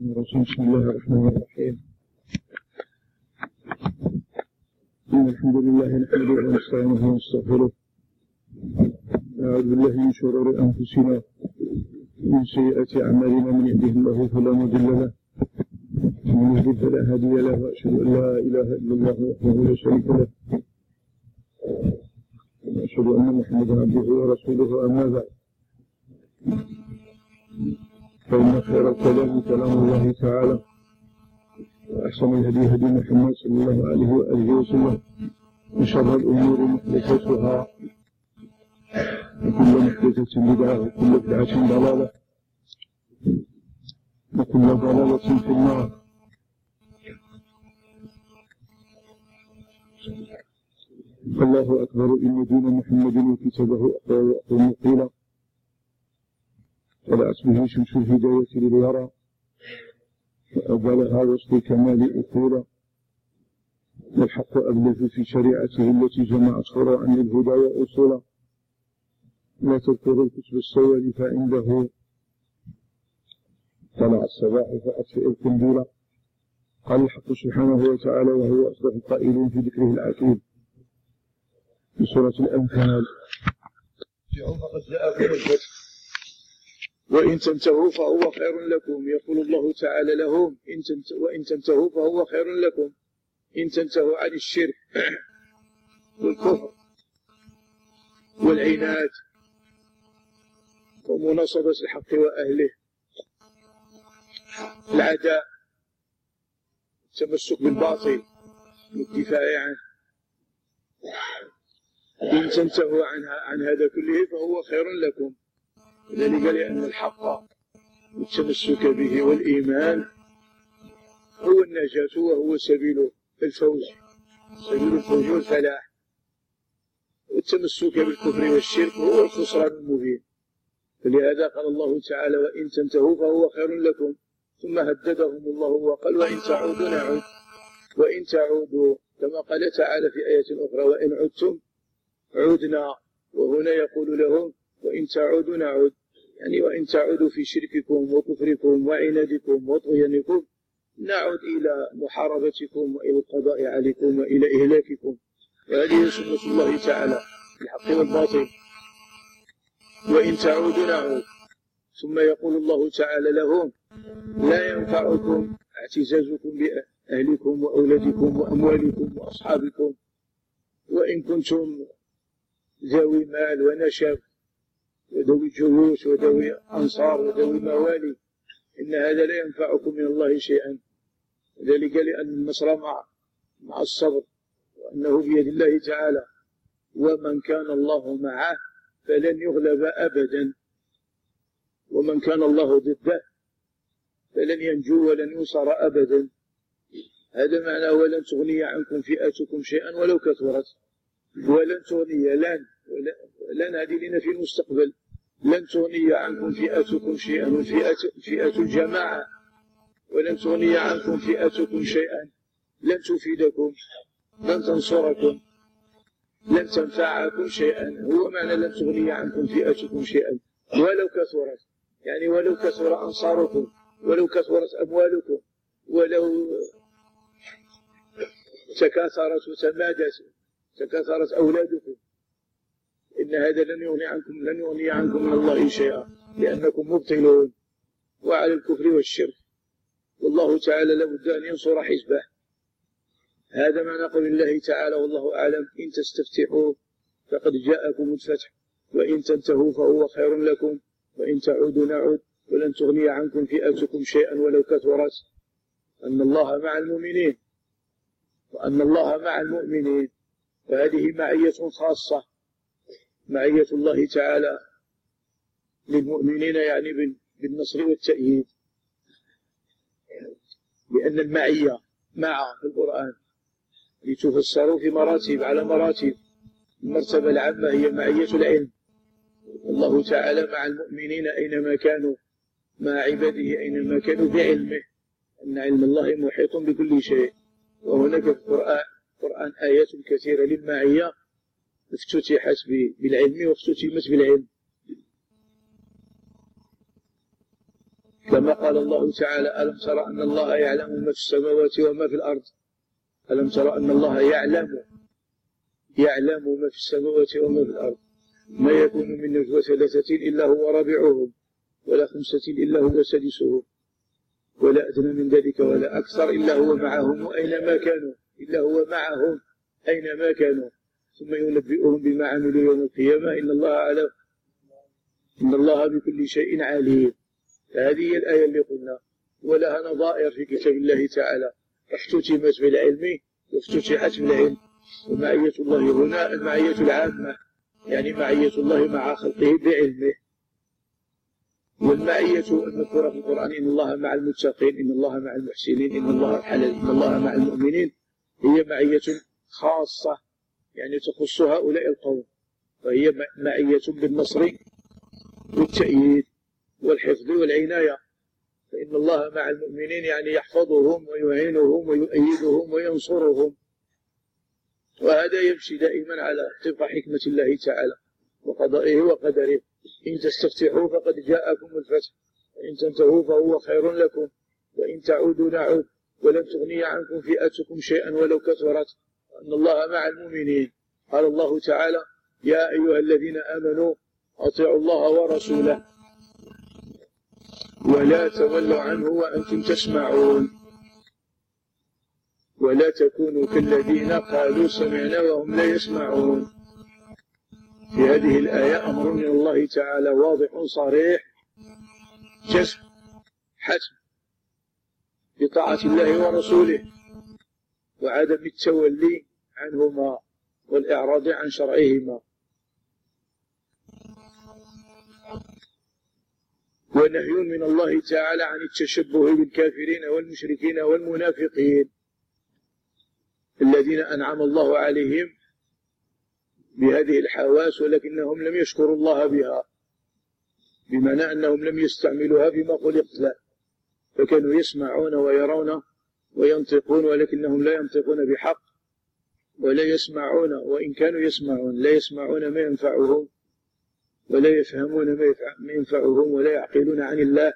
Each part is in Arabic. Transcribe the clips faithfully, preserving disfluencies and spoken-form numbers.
بسم الله الرحمن الرحيم. الحمد لله نحمده ونستعينه ونستغفره، نعوذ بالله من شرور أنفسنا ومن سيئات أعمالنا، من يهده الله فلا مضل له ومن يضلل فلا هادي له، وأشهد أن لا إله إلا الله وحده لا شريك له، وأشهد أن محمدا عبده ورسوله. أما بعد، فإن خير الكلام كلام الله تعالى، وأحسن الهدي هدي محمد صلى الله عليه وآله وسلم، وشر الأمور محدثاتها، وكل محدثة بدعة، وكل بدعة ضلالة، وكل ضلالة في النار. الله أكبر، إن دين محمد وكتابه أقوم قيلا، طلعت به شمس الهداية للورى، وأبلغها وسط الكمال أصولا، والحق أبلغ في شريعته التي جمعت فروعا للهدى وأصولا. لا تذكر الكتب السواد فعنده طلع الصباح فأطفئ القنبلة. قال الحق سبحانه وتعالى وهو أصدق القائلين في ذكره العكيم في سورة الأنفال: فقد جاءكم الفتح وإن تنتهوا فهو خير لكم. يقول الله تعالى لهم: وإن تنتهوا فهو خير لكم، إن تنتهوا عن الشرك والكفر والعناد ومناصبة الحق وأهله، العداء، التمسك بالباطل والدفاع عنه. إن تنتهوا عن هذا كله فهو خير لكم، ذلك لأن الحق والتمسك به والإيمان هو النجاة وهو سبيل الفوز، سبيل الفوز والفلاح، والتمسك بالكفر والشرك هو الخسران المبين. فلهذا قال الله تعالى: وإن تنتهوا فهو خير لكم، ثم هددهم الله وقال: وإن تعودوا نعود. وإن تعودوا كما قال تعالى في آية أخرى: وإن عدتم عدنا. وهنا يقول لهم: وإن تعودوا نعود، يعني وإن تعودوا في شرككم وكفركم وعنادكم وطغيانكم نعود إلى محاربتكم وإلى القضاء عليكم وإلى إهلاككم. وهذه سنة الله تعالى في الحق والباطل. وإن تعودوا نعود. ثم يقول الله تعالى لهم: لا ينفعكم اعتزازكم بأهلكم وأولادكم وأموالكم وأصحابكم، وإن كنتم ذوي مال ونشب وذوي جيوش وذوي أنصار وذوي موالي، إن هذا لا ينفعكم من الله شيئا. ذلك لأن النصر مع مع الصبر، وأنه بيد الله تعالى، ومن كان الله معه فلن يغلب أبدا، ومن كان الله ضده فلن ينجو ولن ينصر أبدا. هذا معنى: ولن تغني عنكم فئتكم شيئا ولو كثرت. ولن تغني، لن لن هذه لنا في المستقبل، لن تغني عنكم فئتكم شيئا، والفئة فئة الجماعة. ولن تغني عنكم فئتكم شيئا، لن تفيدكم، لن تنصركم، لن تنفعكم شيئا. هو معنى لن تغني عنكم فئتكم شيئا ولو كثرت، يعني ولو كثر أنصاركم، ولو كثرت أموالكم، ولو تكاثرت وتمادت تكاثرت أولادكم، إن هذا لن يغني عنكم لن يغني عنكم من الله شيئا، لأنكم مبطلون وعلى الكفر والشرك. والله تعالى لابد أن ينصر حزبه. هذا معنى قول الله تعالى: والله أعلم. إن تستفتحوا فقد جاءكم الفتح، وإن تنتهوا فهو خير لكم، وإن تعودوا نعود، ولن تغني عنكم فئتكم شيئا ولو كثرت. أن الله مع المؤمنين، وأن الله مع المؤمنين، وهذه معية خاصة، معية الله تعالى للمؤمنين، يعني بالنصر والتأييد. لأن المعية مع في القرآن لتفسروا في مراتب على مراتب. المرتبة العامة هي معية العلم، الله تعالى مع المؤمنين أينما كانوا، مع عباده أينما كانوا بعلمه، أن علم الله محيط بكل شيء. وهناك في القرآن قرآن آيات كثيرة للمعية افتتحت بالعلم واختتمت بالعلم. كما قال الله تعالى: ألم ترى أن الله يعلم ما في السماوات وما في الأرض. ألم ترى أن الله يعلم يعلم ما في السماوات وما في الأرض. ما يكون من نجوى ثلاثة إلا هو رابعهم ولا خمسة إلا هو سادسهم ولا أدنى من ذلك ولا أكثر إلا هو معهم أينما كانوا إلا هو معهم أينما كانوا ثم ينبئهم بما عملوا يوم القيامة. إن الله على إن الله بكل شيء عليم. هذه هي الآية اللي قلنا، ولها نظائر في كتاب الله تعالى، اختتمت بالعلم وافتتحت بالعلم. ومعية الله هنا المعية العامة، يعني معية الله مع خلقه بعلمه. والمعية المذكورة في القرآن: إن الله مع المتقين، إن الله مع المحسنين، إن الله حلال، إن الله مع المؤمنين، هي معية خاصة يعني تخص هؤلاء القوم، وهي معية بالنصر والتأييد والحفظ والعناية. فإن الله مع المؤمنين يعني يحفظهم ويعينهم ويؤيدهم وينصرهم. وهذا يمشي دائما على طبق حكمة الله تعالى وقضائه وقدره. إن تستفتحوا فقد جاءكم الفتح، وإن تنتهوا فهو خير لكم، وإن تعودوا نعود، ولن تغني عنكم فئتكم شيئا ولو كثرت، أن الله مع المؤمنين. قال الله تعالى: يا أيها الذين آمنوا أطيعوا الله ورسوله ولا تولوا عنه وأنتم تسمعون، ولا تكونوا كالذين قالوا سمعنا وهم لا يسمعون. في هذه الآية أمر من الله تعالى واضح صريح جزم حتم بطاعة الله ورسوله وعدم التولي عنهما والإعراض عن شرعهما. ونهي من الله تعالى عن التشبه بالكافرين والمشركين والمنافقين الذين أنعم الله عليهم بهذه الحواس ولكنهم لم يشكروا الله بها، بمعنى أنهم لم يستعملوها بما خلقت له، فكانوا يسمعون ويرون وينطقون ولكنهم لا ينطقون بحق ولا يسمعون، وإن كانوا يسمعون لا يسمعون ما ينفعهم ولا يفهمون ما ينفعهم ولا يعقلون عن الله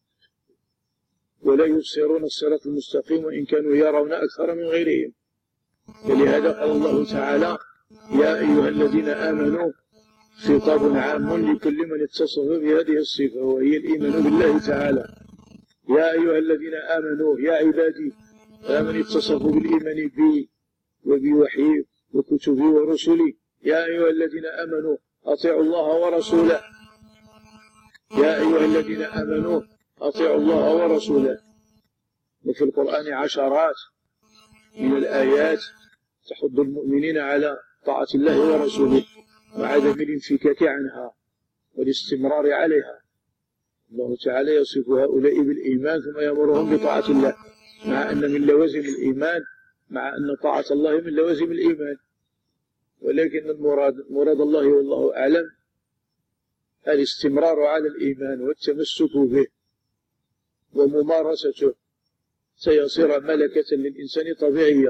ولا يبصرون الصراط المستقيم، وإن كانوا يرون أكثر من غيرهم. فلهذا قال الله تعالى: يا أيها الذين آمنوا، خطاب عام لكل من اتصف بهذه الصفة وهي الإيمان بالله تعالى. يا أيها الذين آمنوا، يا عبادي، آمن اتصفوا بالإيمان بي وبوحي وكتبي ورسلي. يا أيها الذين آمنوا أطيعوا الله ورسوله. يا أيها الذين آمنوا أطيعوا الله ورسوله. وفي القرآن عشرات من الآيات تحض المؤمنين على طاعة الله ورسوله وعدم الانفكاك عنها والاستمرار عليها. الله تعالى يصف هؤلاء بالإيمان ثم يأمرهم بطاعة الله، مع أن من لوازم الإيمان مع أن طاعة الله من لوازم الإيمان، ولكن المراد مراد الله والله أعلم الاستمرار على الإيمان والتمسك به وممارسته سيصير ملكة للإنسان طبيعية.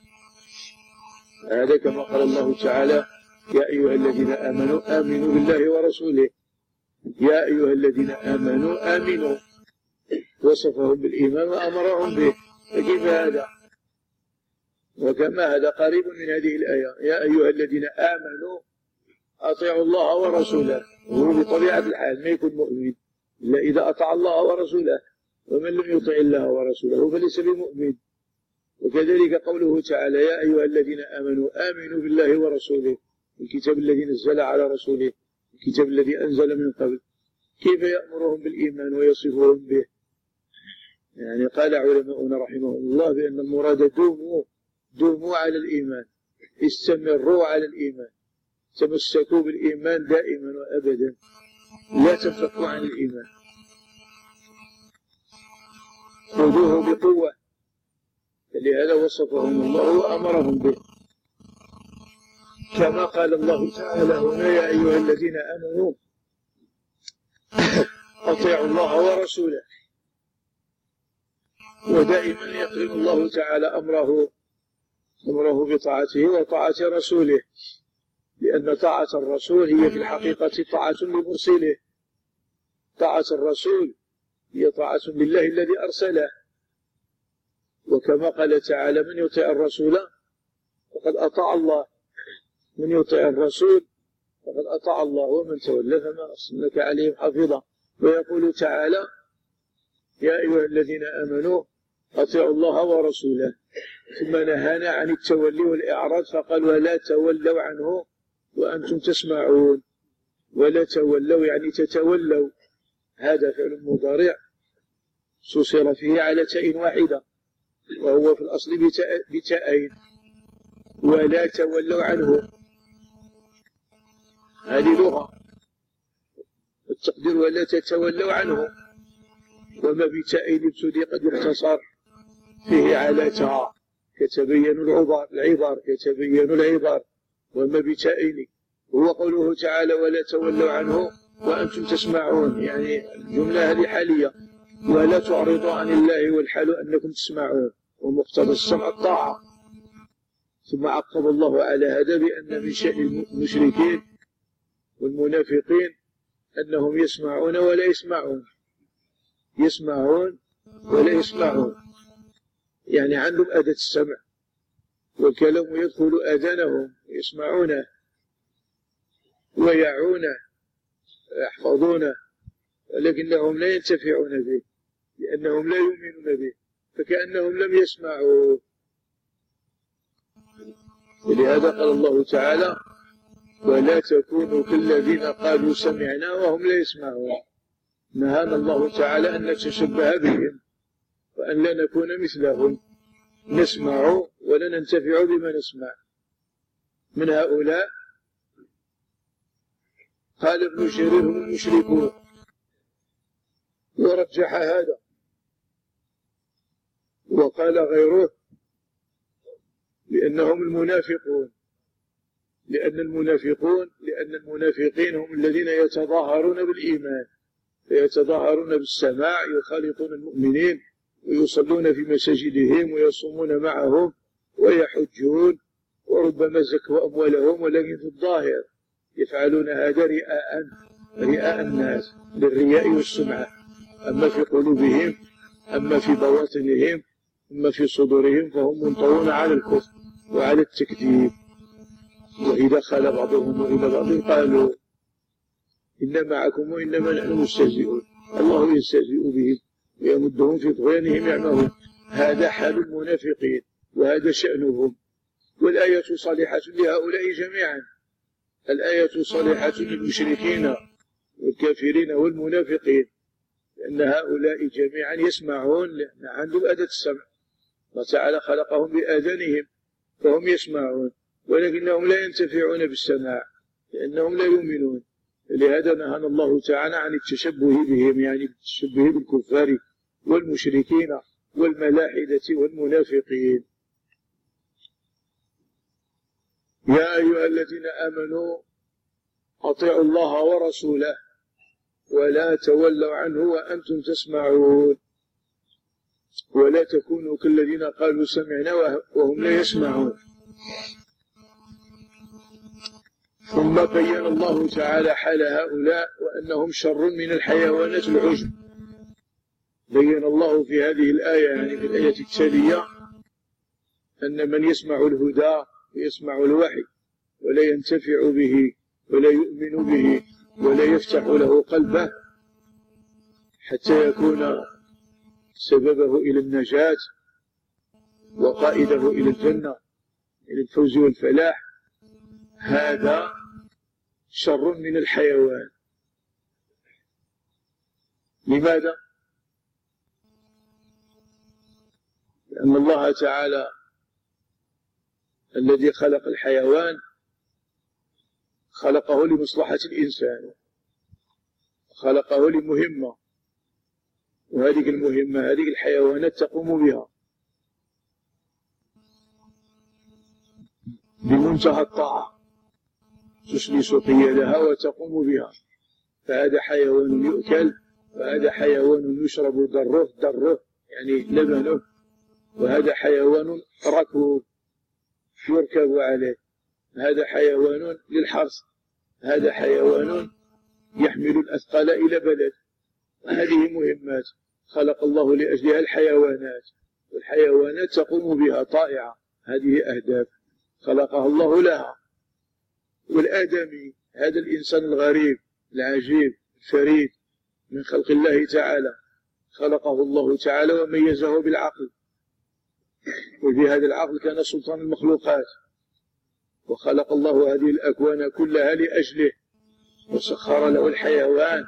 هذا كما قال الله تعالى: يا أيها الذين آمنوا آمنوا بالله ورسوله. يا أيها الذين آمنوا آمنوا، وصفهم بالإيمان وأمرهم به. فكيف هذا؟ وكما هذا قريب من هذه الآية: يا أيها الذين آمنوا أطيعوا الله ورسوله. وهو بطبيعة الحال ما يكون مؤمن إلا إذا أطاع الله ورسوله، ومن لم يطع الله ورسوله فليس بمؤمن. وكذلك قوله تعالى: يا أيها الذين آمنوا آمنوا بالله ورسوله، الكتاب الذي نزل على رسوله، الكتاب الذي أنزل من قبل. كيف يأمرهم بالإيمان ويصفهم به؟ يعني قال علماؤنا رحمهم الله بأن المراد دوموا دوموا على الإيمان، استمروا على الإيمان، تمسكوا بالإيمان دائما وأبدا، لا تنفكوا عن الإيمان، خذوه بقوة. فلهذا وصفهم الله وأمرهم به، كما قال الله تعالى هنا: يا أيها الذين آمنوا أطيعوا الله ورسوله. ودائما يقرن الله تعالى أمره أمره بطاعته وطاعة رسوله، لأن طاعة الرسول هي في الحقيقة طاعة لمرسله. طاعة الرسول هي طاعة لله الذي أرسله. وكما قال تعالى: من يطيع الرسول فقد أطاع الله، من يطيع الرسول فقد أطاع الله، ومن تولى فما أرسلناك عليهم حفيظا. ويقول تعالى: يا أيها الذين آمنوا أطيعوا الله ورسوله. ثم نهانا عن التولي والإعراض فقال: ولا تولوا عنه وأنتم تسمعون. ولا تولوا يعني تتولوا، هذا فعل مضارع سوصر فيه على تاء واحدة، وهو في الأصل بتاءين. ولا تولوا عنه هذه لغة، التقدير ولا تتولوا عنه. وما بتاءين ابتدي قد يختصر فيه على تاء كتبين العبر العبر كتبين العبر. وما بتاءين هو قوله تعالى: ولا تولوا عنه وأنتم تسمعون، يعني الجملة هذه حالية. ولا تعرضوا عن الله والحال أنكم تسمعون، ومقتضى السمع الطاعة. ثم عقب الله على هذا بأن من شأن المشركين والمنافقين أنهم يسمعون ولا يسمعون، يسمعون ولا يسمعون، يعني عندهم أداة السمع والكلام يدخل آذانهم يسمعونه ويعونه ويحفظونه، ولكنهم لا ينتفعون به لأنهم لا يؤمنون به، فكأنهم لم يسمعوا. ولهذا قال الله تعالى: ولا تكونوا كالذين قالوا سمعنا وهم لا يسمعون. نهانا الله تعالى أن نتشبه بهم وأن لا نكون مثلهم، نسمع ولا ننتفع بما نسمع. من هؤلاء قال ابن جرير: هم المشركون، ورجح هذا. وقال غيره لأنهم المنافقون، لأن المنافقون لأن المنافقين هم الذين يتظاهرون بالإيمان، فيتظاهرون بالسماع، يخالطون المؤمنين ويصلون في مساجدهم ويصومون معهم ويحجون، وربما زكوا أموالهم، ولكن في الظاهر يفعلون هذا رئاء رئاء الناس للرياء والسمعة. أما في قلوبهم، أما في بواطنهم، أما في صدورهم فهم منطوون على الكفر وعلى التكذيب. وإذا خال بعضهم وإلى بعض قالوا إنا معكم وإنما نحن مستهزئون. الله يستهزئ بهم ويمدهم في طغيانهم يعمهون. هذا حال المنافقين وهذا شأنهم. والآية صالحة لهؤلاء جميعا، الآية صالحة للمشركين والكافرين والمنافقين، لأن هؤلاء جميعا يسمعون لأن عندهم أداة السمع، الله تعالى خلقهم بآذانهم فهم يسمعون، ولكنهم لا ينتفعون بالسماع لأنهم لا يؤمنون. لهذا نهانا الله تعالى عن التشبه بهم، يعني التشبه بالكفار والمشركين والملاحدة والمنافقين. يا أيها الذين آمنوا أطيعوا الله ورسوله ولا تولوا عنه وأنتم تسمعون. ولا تكونوا كالذين قالوا سمعنا وهم لا يسمعون. ثم بين الله تعالى حال هؤلاء وأنهم شر من الحيوانات العجب. بين الله في هذه الآية، يعني في الآية التالية، أن من يسمع الهدى ويسمع الوحي ولا ينتفع به ولا يؤمن به ولا يفتح له قلبه حتى يكون سببه إلى النجاة وقائده إلى الجنة، إلى الفوز والفلاح، هذا شر من الحيوان. لماذا؟ لأن الله تعالى الذي خلق الحيوان خلقه لمصلحة الإنسان، خلقه لمهمة، وهذه المهمة هذه الحيوانات تقوم بها بمنتهى الطاعة، تسلس قيادها وتقوم بها. فهذا حيوان يؤكل، وهذا حيوان يشرب دره دره يعني لبنه، وهذا حيوان ركوب يركب عليه، هذا حيوان للحرث، هذا حيوان يحمل الأثقال إلى بلد. هذه مهمات، خلق الله لأجلها الحيوانات، والحيوانات تقوم بها طائعة، هذه أهداف خلقها الله لها. والآدمي هذا الإنسان الغريب العجيب الفريد من خلق الله تعالى، خلقه الله تعالى وميزه بالعقل، وبهذا العقل كان سلطان المخلوقات، وخلق الله هذه الأكوان كلها لأجله، وسخر له الحيوان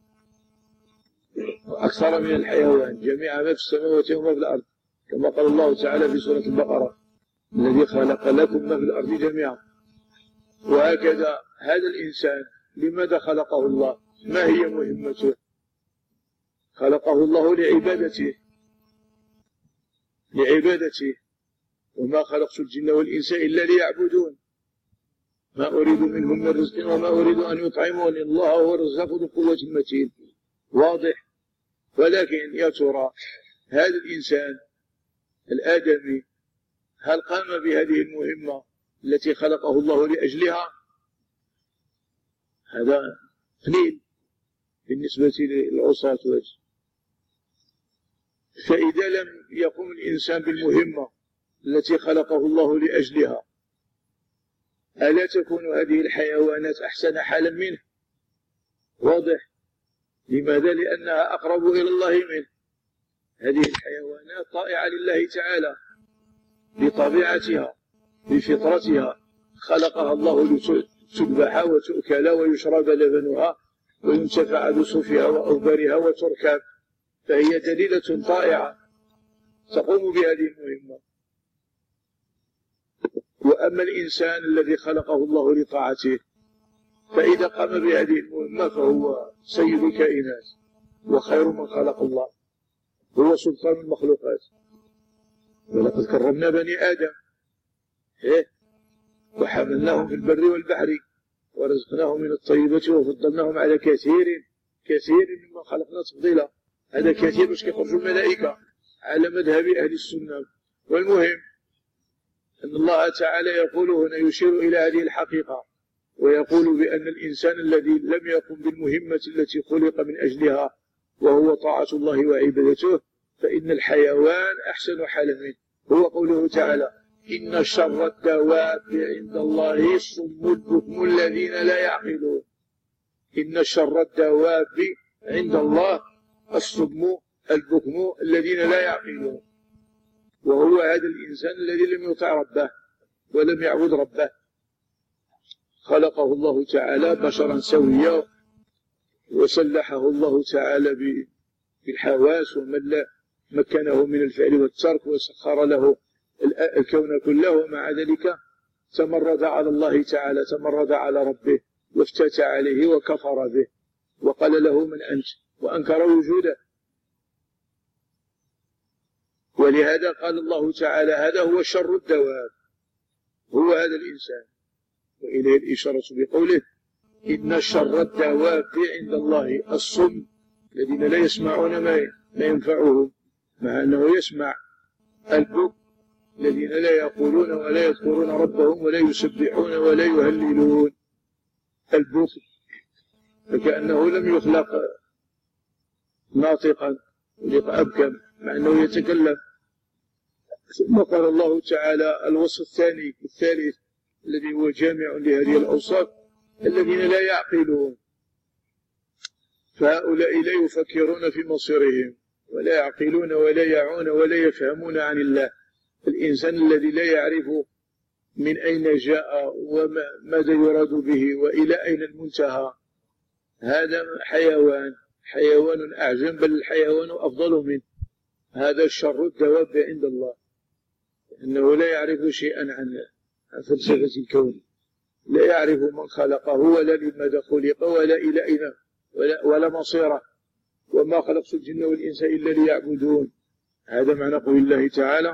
وأكثر من الحيوان جميع ما في السماوات وما في الأرض، كما قال الله تعالى في سورة البقرة: الذي خلق لكم ما في الأرض جميعا. وهكذا هذا الإنسان لماذا خلقه الله؟ ما هي مهمته؟ خلقه الله لعبادته لعبادته وما خلقت الجن والإنس إلا ليعبدون، ما أريد منهم من رزق وما أريد أن يطعمون، الله هو الرزاق ذو القوة المتين. واضح؟ ولكن يا ترى هذا الإنسان الآدمي هل قام بهذه المهمة التي خلقه الله لأجلها؟ هذا قليل بالنسبة للعصاة. فإذا لم يقم الإنسان بالمهمة التي خلقه الله لأجلها، ألا تكون هذه الحيوانات أحسن حالا منه؟ واضح؟ لماذا؟ لأنها أقرب إلى الله منه. هذه الحيوانات طائعة لله تعالى بطبيعتها بفطرتها، خلقها الله لتذبح وتؤكل ويشرب لبنها وينتفع بصوفها وأوبارها وتركب، فهي دليلة طائعة تقوم بهذه المهمة. وأما الإنسان الذي خلقه الله لطاعته، فإذا قام بهذه المهمة فهو سيد الكائنات وخير من خلق الله، هو سلطان المخلوقات. ولقد كرمنا بني آدم إيه؟ وحملناهم في البر والبحر ورزقناهم من الطيبات وفضلناهم على كثير كثير ممن خلقنا تفضيلا. هذا كثير باش كيخرجوا الملائكة على مذهب أهل السنة. والمهم أن الله تعالى يقول هنا، يشير إلى هذه الحقيقة ويقول بأن الإنسان الذي لم يقم بالمهمة التي خلق من أجلها وهو طاعة الله وعبادته، فإن الحيوان أحسن حالا منه. هو قوله تعالى: إن شر الدواب عند الله الصم البكم الذين لا يعقلون. إن شر الدواب عند الله الصم البكم الذين لا يعقلون. وهو هذا الإنسان الذي لم يطع ربه ولم يعبد ربه. خلقه الله تعالى بشرا سويا، وسلحه الله تعالى بالحواس ومن مكنه من الفعل والترك، وسخر له الكون كله، ومع ذلك تمرد على الله تعالى، تمرد على ربه وافتتى عليه وكفر به وقال له: من أنت؟ وأنكر وجوده. ولهذا قال الله تعالى: هذا هو شر الدواب، هو هذا الإنسان. وإليه الإشارة بقوله: إن شر الدواب عند الله الصم الذين لا يسمعون ما ينفعهم، مع أنه يسمع البكم الذين لا يقولون ولا يذكرون ربهم ولا يسبحون ولا يهللون. البكم فكأنه لم يخلق ناطقا، خلق أبكم مع أنه يتكلم. ثم قال الله تعالى الوصف الثاني الثالث الذي هو جامع لهذه الأوصاف: الذين لا يعقلون. فهؤلاء لا يفكرون في مصيرهم ولا يعقلون ولا يعون ولا يفهمون عن الله. الإنسان الذي لا يعرف من أين جاء وماذا يراد به وإلى أين المنتهى، هذا حيوان حيوان أعجم، بل الحيوان أفضل منه. هذا شر الدواب عند الله، إنه لا يعرف شيئا عن فلسفة الكون، لا يعرف من خلقه ولا لماذا خلق ولا إلى أين ولا, ولا مصيره. وما خلقت الجن والإنس إلا ليعبدون. هذا معنى قول الله تعالى: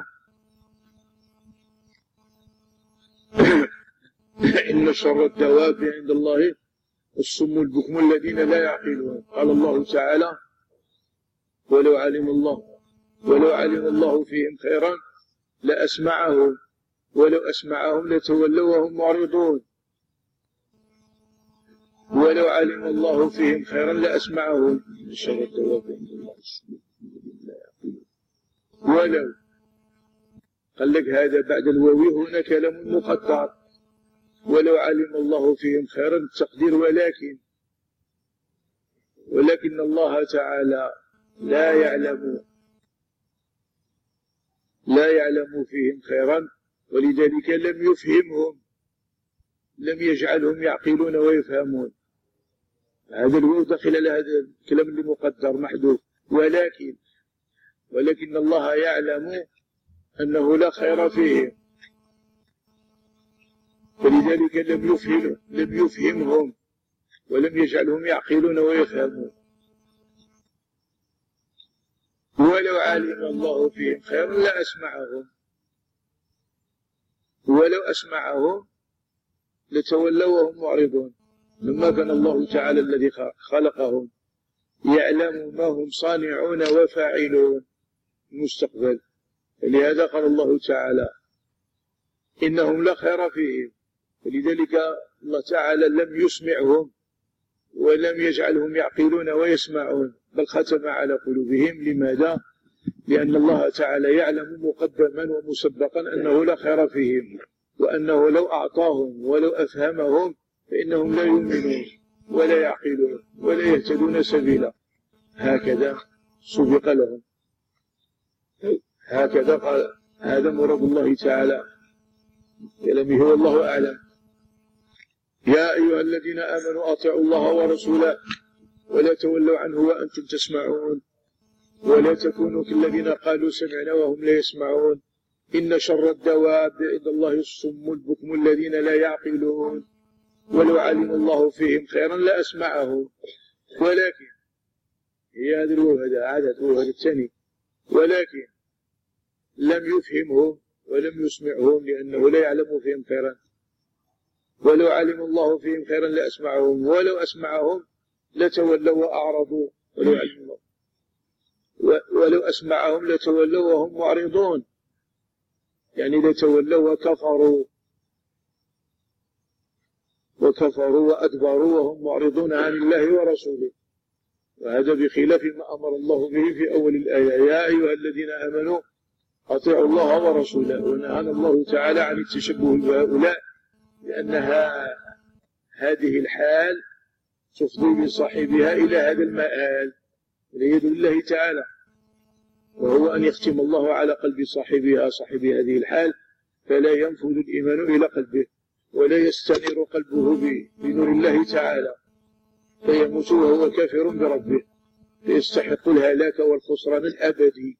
إن شر الدواب عند الله الصم البكم الذين لا يعقلون. قال الله تعالى: ولو علم الله ولو علم الله فيهم خيرا لأسمعهم ولو أسمعهم لتولوا وهم معرضون. ولو علم الله فيهم خيرا لأسمعهم. إن شر الدواب عند الله ولو قال لك هذا بعد الواو هنا كلام مقدر، ولو علم الله فيهم خيرا التقدير ولكن ولكن الله تعالى لا يعلم لا يعلم فيهم خيرا، ولذلك لم يفهمهم، لم يجعلهم يعقلون ويفهمون. هذا الواو داخل على هذا الكلام اللي مقدر محذوف، ولكن ولكن الله يعلم أنه لا خير فيهم، ولذلك لم يفهم لم يفهمهم ولم يجعلهم يعقلون ويفهمون. ولو علم الله فيهم خيرا لأسمعهم، ولو أسمعهم لتولوا وهم معرضون. لما كان الله تعالى الذي خلقهم يعلم ما هم صانعون وفاعلون المستقبل، لهذا قال الله تعالى إنهم لا خير فيهم، ولذلك الله تعالى لم يسمعهم ولم يجعلهم يعقلون ويسمعون، بل ختم على قلوبهم. لماذا؟ لأن الله تعالى يعلم مقدما ومسبقا أنه لا خير فيهم، وأنه لو أعطاهم ولو أفهمهم فإنهم لا يؤمنون ولا يعقلون ولا يهتدون سبيلا. هكذا سبق لهم، هكذا قال. هذا مراد الله تعالى كلامه والله أعلم. يا أيها الذين آمنوا أطيعوا الله ورسوله ولا تولوا عنه وأنتم تسمعون ولا تكونوا كالذين قالوا سمعنا وهم لا يسمعون إن شر الدواب عند الله الصم البكم الذين لا يعقلون ولو علم الله فيهم خيرا لأسمعهم ولكن هي هذا الوهد عادة الوهد الثاني ولكن لم يفهمهم ولم يسمعهم لأنه لا يعلم فيهم خيرا. ولو علم الله فيهم خيرا لأسمعهم ولو أسمعهم لتولوا وأعرضوا. ولو علم الله ولو أسمعهم لتولوا وهم معرضون، يعني لتولوا وكفروا وكفروا وأدبروا وهم معرضون عن الله ورسوله. وهذا بخلاف ما أمر الله به في أول الآية يا أيها الذين آمنوا أطيعوا الله ورسوله، ونهانا الله تعالى عن التشبه بهؤلاء لأنها هذه الحال تفضي بصاحبها إلى هذا المآل والعياذ بالله تعالى، وهو أن يختم الله على قلب صاحبها صاحب هذه الحال فلا ينفذ الإيمان إلى قلبه ولا يستنير قلبه بنور الله تعالى فيموت وهو كافر بربه فيستحق الهلاك والخسران الأبدي.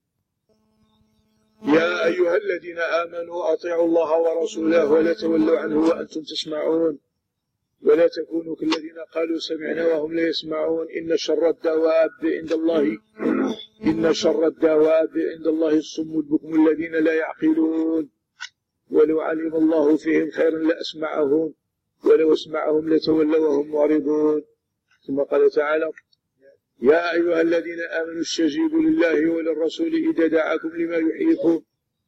يا أيها الذين آمنوا أطيعوا الله ورسوله ولا تولوا عنه وأنتم تسمعون ولا تكونوا كالذين قالوا سمعنا وهم لا يسمعون إن شر الدواب عند الله إن شر الدواب عند الله الصم البكم الذين لا يعقلون ولو علم الله فيهم خيرا لأسمعهم ولو اسمعهم لتولوا وهم معرضون. ثم قال تعالى يا أيها الذين آمنوا استجيبوا لله وللرسول إذا دعاكم لما يحييكم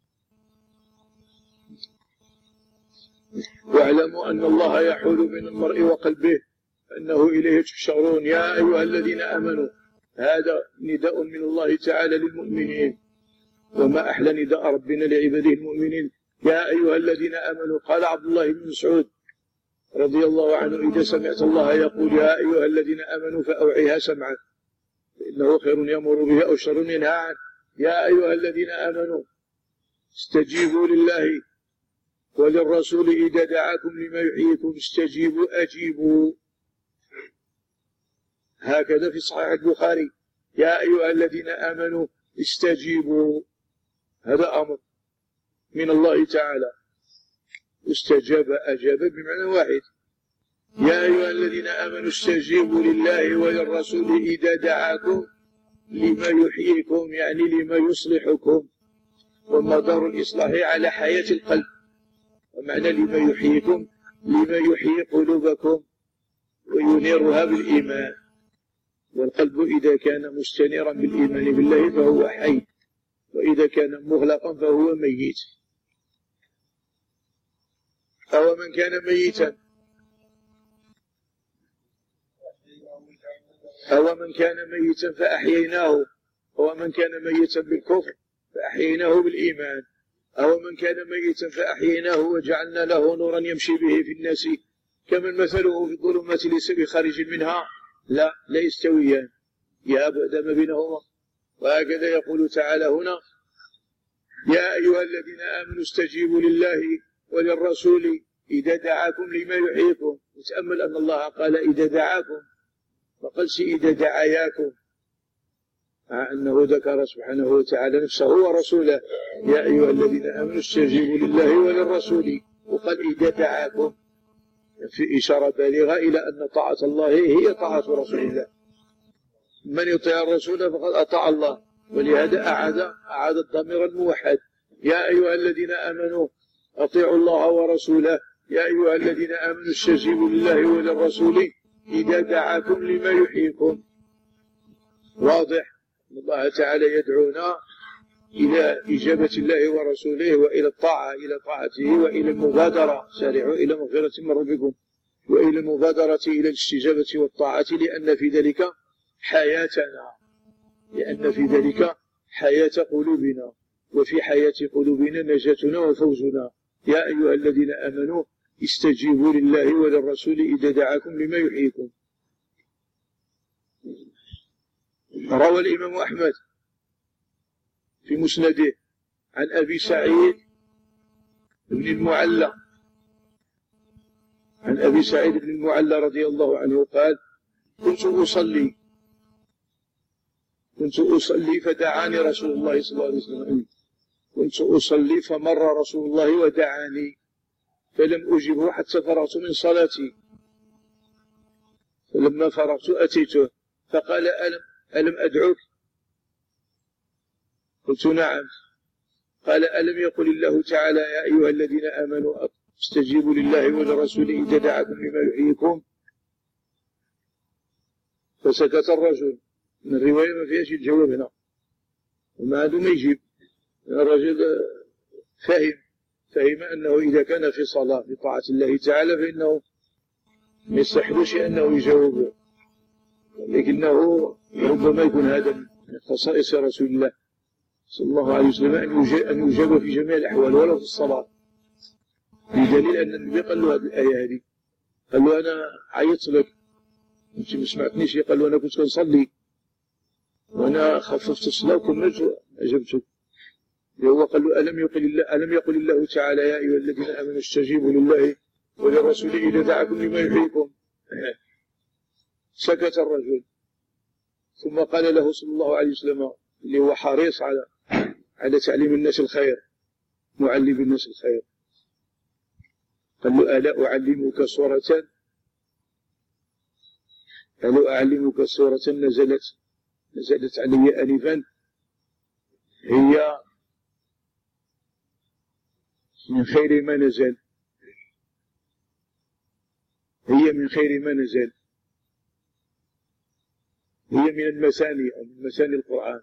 واعلموا أن الله يحول بين المرء وقلبه فإنه إليه تحشرون. يا أيها الذين آمنوا هذا نداء من الله تعالى للمؤمنين، وما أحلى نداء ربنا لعباده المؤمنين. يا أيها الذين آمنوا قال عبد الله بن مسعود رضي الله عنه إذا سمعت الله يقول يا أيها الذين آمنوا فأوعيها سمعا فإنه خير يأمر به أو شر ينهى عنه. يا أيها الذين آمنوا استجيبوا لله وللرسول إذا دعاكم لما يحييكم استجيبوا أجيبوا. هكذا في صحيح البخاري يا أيها الذين آمنوا استجيبوا، هذا أمر من الله تعالى. استجاب أجاب بمعنى واحد. يا أيها الذين آمنوا استجيبوا لله وللرسول إذا دعاكم لما يحييكم يعني لما يصلحكم، ومدار الإصلاح على حياة القلب، ومعنى لما يحييكم لما يحيي قلوبكم وينيرها بالإيمان، والقلب إذا كان مستنيرا بالإيمان بالله فهو حي، وإذا كان مغلقا فهو ميت. أو من كان ميتا أو من كان ميتا فأحييناه، أو من كان ميتا بالكفر فأحييناه بالإيمان، أو من كان ميتا فأحييناه وجعلنا له نورا يمشي به في الناس كمن مثله في الظلمات ليس بخارج منها لا لا يستويان يا بعد ما بينهما. وهكذا يقول تعالى هنا يا أيها الذين آمنوا استجيبوا لله وللرسول إذا دعاكم لما يحييكم. وتأمل أن الله قال إذا دعاكم، فقالش إذا دعاياكم، مع أنه ذكر سبحانه وتعالى نفسه ورسوله يا أيها الذين آمنوا استجيبوا لله وللرسول، وقال إذا دعاكم، في إشارة بالغة إلى أن طاعة الله هي طاعة رسول الله. من يطيع الرسول فقد أطاع الله. ولهذا أعاد أعاد الضمير الموحد يا أيها الذين آمنوا أطيعوا الله ورسوله يا أيها الذين آمنوا استجيبوا لله وللرسول إذا دعاكم لما يحييكم. واضح أن الله تعالى يدعونا إلى إجابة الله ورسوله وإلى الطاعة إلى طاعته وإلى المبادرة، سارعوا إلى مغفرة من ربكم، وإلى المبادرة إلى الاستجابة والطاعة، لأن في ذلك حياتنا، لأن في ذلك حياة قلوبنا، وفي حياة قلوبنا نجاتنا وفوزنا. يا أيها الذين آمنوا استجيبوا لله وللرسول إذا دعاكم لما يحييكم. روى الإمام أحمد في مسنده عن أبي سعيد بن المعلى عن أبي سعيد بن المعلى رضي الله عنه قال كنت أصلي كنت أصلي فدعاني رسول الله صلى الله عليه وسلم كنت أصلي فمر رسول الله ودعاني فلم أجبه حتى فرغت من صلاتي، فلما فرغت أتيته فقال ألم, ألم أدعوك؟ قلت نعم. قال ألم يقل الله تعالى يا أيها الذين آمنوا استجيبوا لله ولرسوله إذا دعاكم لما يحييكم؟ فسكت الرجل. من الرواية ما فيهاش الجواب هنا، وما عاد ما يجيب. الرجل فهم فهم أنه إذا كان في صلاة بطاعة الله تعالى فإنه ما يستحلوش أنه يجاوب، لكنه ربما يكون هذا من خصائص رسول الله صلى الله عليه وسلم أن يجاب في جميع الأحوال ولو في الصلاة، بدليل أن النبي قال له هذه الآية هذه، قال له أنا عيطت لك أنت ما سمعتنيش، قال له أنا كنت نصلي وأنا خففت الصلاة وكملت أجبتك. هو قال له ألم يقل الله ألم يقل الله تعالى يا أيها الذين آمنوا استجيبوا لله وللرسول إذا دعاكم لما يحييكم؟ سكت الرجل، ثم قال له صلى الله عليه وسلم اللي هو حريص على على تعليم الناس الخير، معلم الناس الخير، قال له ألا أعلمك سورة ألا أعلمك سورة نزلت نزلت علي آنفا هي من خير ما نزل هي من خير ما نزل هي من المثاني أو من مثاني القرآن.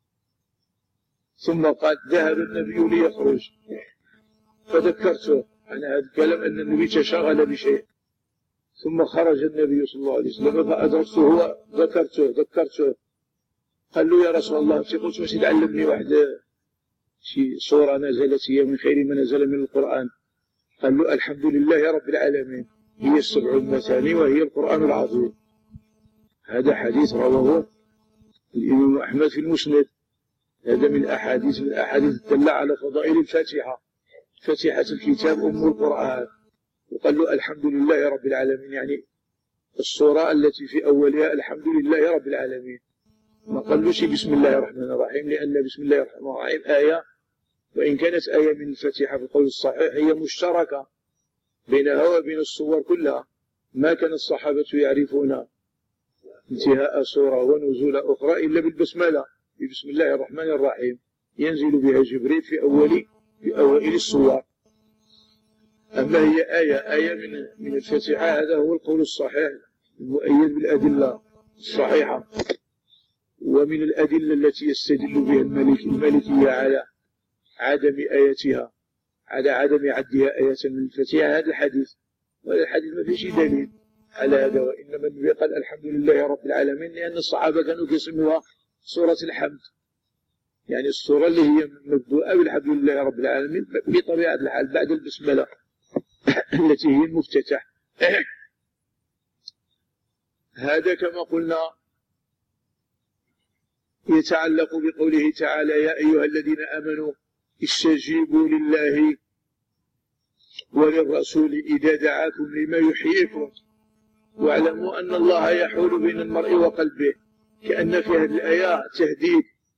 ثم قال ذهب النبي ليخرج فذكرته عن هذا الكلام أن النبي تشاغل بشيء، ثم خرج النبي صلى الله عليه وسلم فأدركته هو ذكرته ذكرته قال له يا رسول الله أنت قلت باش تعلمني واحد شي سورة نزلت هي من خير ما نزل من القرآن؟ قال له الحمد لله رب العالمين هي السبع المثاني وهي القرآن العظيم. هذا حديث رواه الإمام أحمد في المسند. هذا من أحاديث من الأحاديث الدالة على فضائل الفاتحة، فاتحة الكتاب أم القرآن. وقال له الحمد لله رب العالمين، يعني السورة التي في أولها الحمد لله رب العالمين. ما قالوش بسم الله الرحمن الرحيم، لأن بسم الله الرحمن الرحيم آية، وإن كانت آية من الفاتحة في القول الصحيح هي مشتركة بينها وبين الصور كلها. ما كان الصحابة يعرفون انتهاء سورة ونزول أخرى إلا بالبسملة، بسم الله الرحمن الرحيم ينزل بها جبريل في أول في أوائل السور. أما هي آية آية من من الفاتحة هذا هو القول الصحيح المؤيد بالأدلة الصحيحة. ومن الأدلة التي يستدل بها الملك المالكية على عدم آيتها على عدم عدها آية من الفاتحة هذا الحديث، وهذا الحديث ما فيش دليل على هذا. وإنما النبي قال الحمد لله رب العالمين لأن الصحابة كانوا يسموها سورة الحمد، يعني السورة اللي هي مبدوءة بالحمد لله رب العالمين بطبيعة الحال بعد البسملة التي هي المفتتح. هذا كما قلنا يتعلق بقوله تعالى: يا أيها الذين آمنوا استجيبوا لله وللرسول إذا دعاكم لما يحييكم واعلموا أن الله يحول بين المرء وقلبه. كأن في هذه الآية تهديد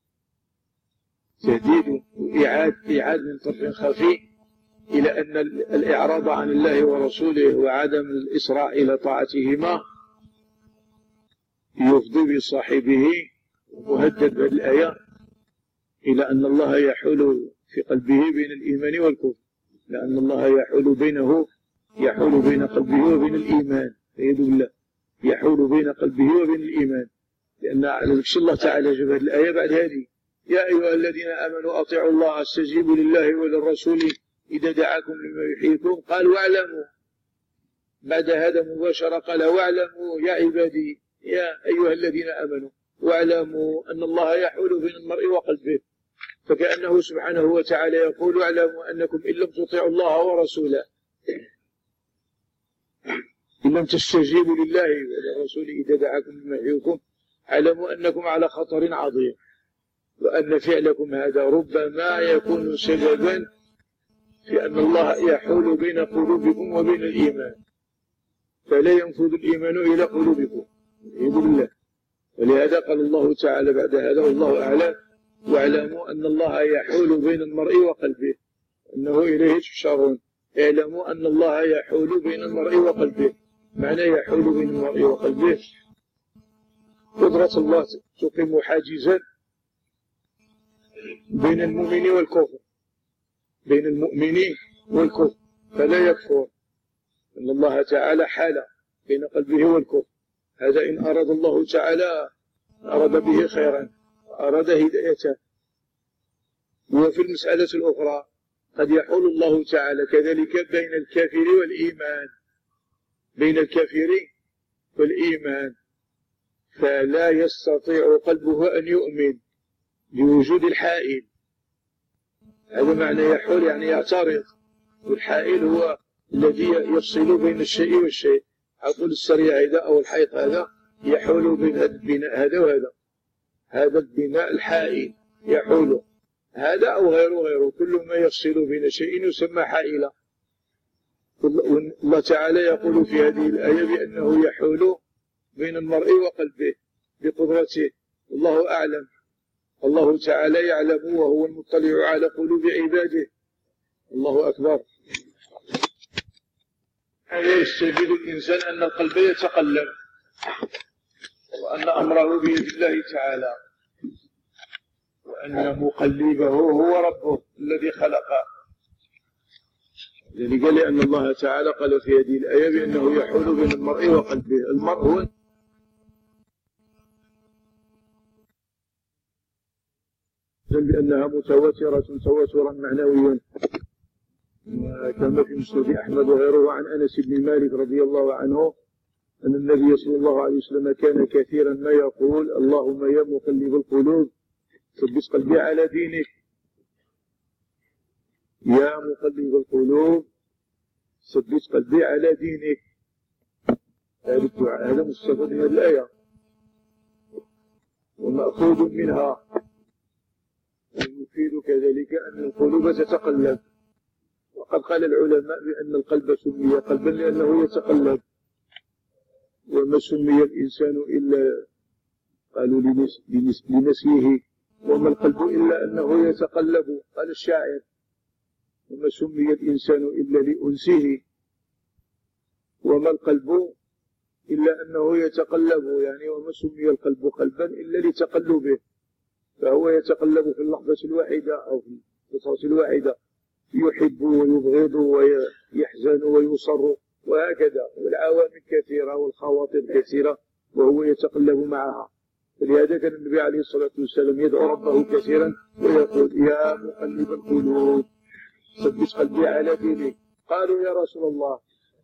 تهديد وإعاد إعاد من طرف خفي إلى أن الإعراض عن الله ورسوله وعدم الإسراع إلى طاعتهما يفضي بصاحبه مهدد بهذه الآية إلى أن الله يحول في قلبه بين الإيمان والكفر، لأن الله يحول بينه يحول بين قلبه وبين الإيمان، والعياذ بالله، يحول بين قلبه وبين الإيمان. لأن على الله تعالى جاب هذه الآية بعد هذه: يا أيها الذين آمنوا أطيعوا الله استجيبوا لله وللرسول إذا دعاكم لما يحييكم. قال: واعلموا. بعد هذا مباشرة قال: واعلموا يا عبادي يا أيها الذين آمنوا واعلموا أن الله يحول بين المرء وقلبه. فكأنه سبحانه وتعالى يقول: واعلموا أنكم إن لم تطيعوا الله ورسوله، إن لم تستجيبوا لله وللرسول إذا دعاكم لما يحييكم، اعلموا أنكم على خطر عظيم، وأن فعلكم هذا ربما يكون سببا في أن الله يحول بين قلوبكم وبين الإيمان، فلا ينفذ الإيمان إلى قلوبكم، والعياذ بالله. ولهذا قال الله تعالى بعد هذا والله أعلم: واعلموا أن الله يحول بين المرء وقلبه أنه إليه تحشرون. اعلموا أن الله يحول بين المرء وقلبه. معنى يحول بين المرء وقلبه قدرة الله تقيم حاجزا بين المؤمن والكفر، بين المؤمن والكفر، فلا يكفر، أن الله تعالى حال بين قلبه والكفر. هذا إن أراد الله تعالى أراد به خيرا أراد هدايته. وفي المسألة الأخرى قد يحول الله تعالى كذلك بين الكافر والإيمان، بين الكافر والإيمان، فلا يستطيع قلبه أن يؤمن لوجود الحائل. هذا معنى يحول، يعني يعترض. والحائل هو الذي يفصل بين الشيء والشيء. أقول السريع هذا أو الحيط هذا يحول بين البناء هذا وهذا، هذا البناء الحائل يحول، هذا أو غيره غيره، كل ما يفصل بين شيء يسمى حائلا. الله تعالى يقول في هذه الآية بأنه يحول بين المرء وقلبه بقدرته. الله أعلم، الله تعالى يعلم وهو المطلع على قلوب عباده. الله أكبر. هذا يستجد الإنسان أن القلب يتقلب، وأن أمره بيد الله تعالى، وأن مقلبه هو ربه الذي خلقه. يعني قال لأن الله تعالى قال في هذه الآية بأنه يحول بين المرء وقلبه. المرء هو لأنها متواترة تواترا معنويا، كما في مسند أحمد وغيره عن أنس بن مالك رضي الله عنه أن النبي صلى الله عليه وسلم كان كثيرا ما يقول: اللهم يا مقلب القلوب ثبت قلبي على دينك. يا مقلب القلوب ثبت قلبي على دينك. هذا الدعاء هذا مستفاد من الآية ومأخوذ منها، ويفيد كذلك أن القلوب تتقلب. وقد قال العلماء بأن القلب سمي قلبا لأنه يتقلب، وما سمي الإنسان إلا قالوا لنسيه، وما القلب إلا أنه يتقلب. قال الشاعر: وما سمي الإنسان إلا لأنسه، وما القلب إلا أنه يتقلب، يعني وما سمي القلب قلبا إلا لتقلبه، فهو يتقلب في اللحظة الواحدة أو في الفترة الواحدة، يحب ويبغض ويحزن ويصر وهكذا، والعوامل كثيرة والخواطر كثيرة وهو يتقلب معها. فلهذا كان النبي عليه الصلاة والسلام يدعو ربه كثيرا ويقول: يا مقلب القلوب ثبت قلبي على دينك. قالوا: يا رسول الله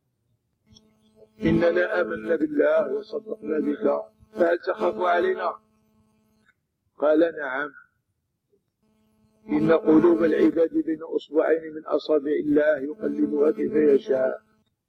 إننا آمنا بالله وصدقنا بك، فهل تخاف علينا؟ قال: نعم، إن قلوب العباد بين أصبعين من أصابع الله يقلبها كيف يشاء.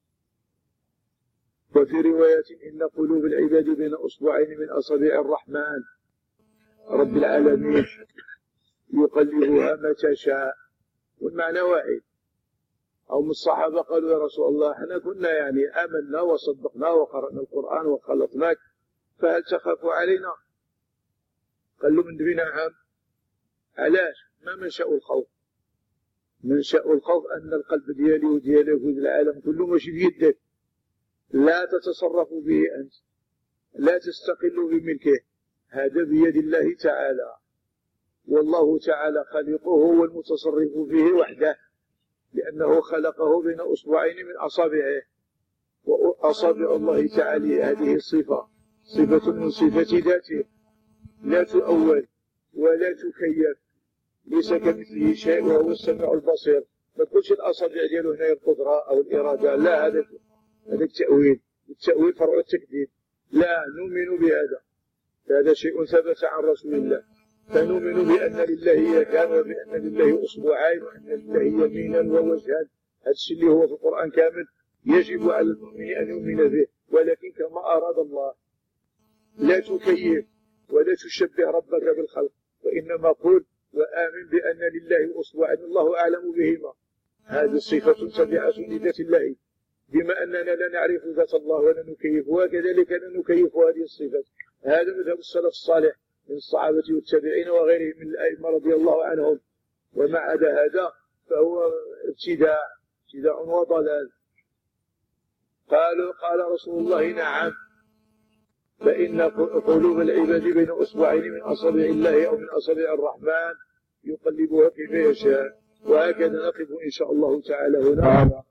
وفي رواية إن قلوب العباد بين أصبعين من أصابع الرحمن رب العالمين يقلبها متى شاء. والمعنى واحد. أو من الصحابة قالوا يا رسول الله احنا كنا يعني آمنا وصدقنا وقرأنا القرآن وخلطناك فهل تخاف علينا؟ قال له من دون نعم. علاش؟ ما منشأ الخوف؟ منشأ الخوف أن القلب ديالي وديالك والعالم كله ماشي بيدك، لا تتصرف به أنت، لا تستقل بملكه، هذا بيد الله تعالى، والله تعالى خالقه هو المتصرف فيه وحده، لأنه خلقه بين أصبعين من أصابعه. وأصابع الله تعالى هذه الصفة صفة من صفة ذاته لا تؤول ولا تكيف، ليس كمثله شيء وهو السميع البصير. ما تقولش الأصابع ديالو هنا القدرة أو الإرادة، لا، هذا هذا التأويل، التأويل فرع التكذيب، لا نؤمن بهذا، هذا شيء ثبت عن رسول الله. فنؤمن بأن لله يدان وبأن لله أصبعين وأن لله يمينا ووجها. هذا الشيء اللي هو في القرآن كامل يجب على المؤمن أن يؤمن به، ولكن كما أراد الله. لا تكيف ولا تشبه ربك بالخلق، وإنما قل وآمن بأن لله أصبعين الله أعلم بهما. هذه الصفة تابعة لذات الله، بما أننا لا نعرف ذات الله ولا نكيفها كذلك لا نكيف هذه الصفات. هذا مذهب السلف الصالح من الصحابة والتابعين وغيرهم من الأئمة رضي الله عنهم. ومع عدا هذا فهو ابتداع ابتداع وضلال. قالوا قال رسول الله نعم، فإن قلوب العباد بين أصبعين من أصابع الله أو من أصابع الرحمن يقلبها كيف يشاء. وهكذا نقف إن شاء الله تعالى هنا.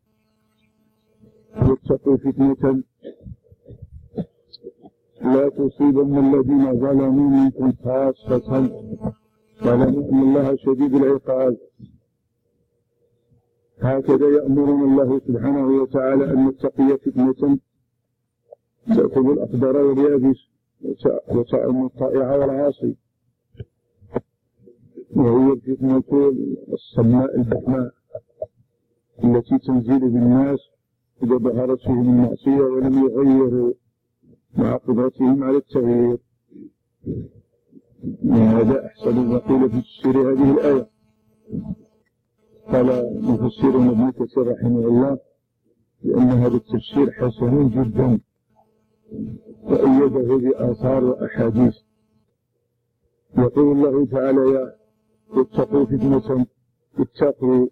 واتقوا فتنة لا تصيبن الذين ظلموا منكم خاصة واعلموا أن الله شديد العقاب. هكذا يأمرنا الله سبحانه وتعالى أن نتقي فتنة تأخذ الأخضر واليابس وتعم الطائع والعاصي، وهي الفتنة السماء البحماء التي تنزل بالناس إذا ظهرت فيهم المعصية ولم يغيروا مع قدرتهم على التغيير. وهذا أحسن ما قيل في تفسير هذه الآية. قال مفسرنا ابن كثير رحمه الله لأن هذا التفسير حسن جدا، وأيده بآثار وأحاديث. يقول الله تعالى يا اتقوا فتنة، اتقوا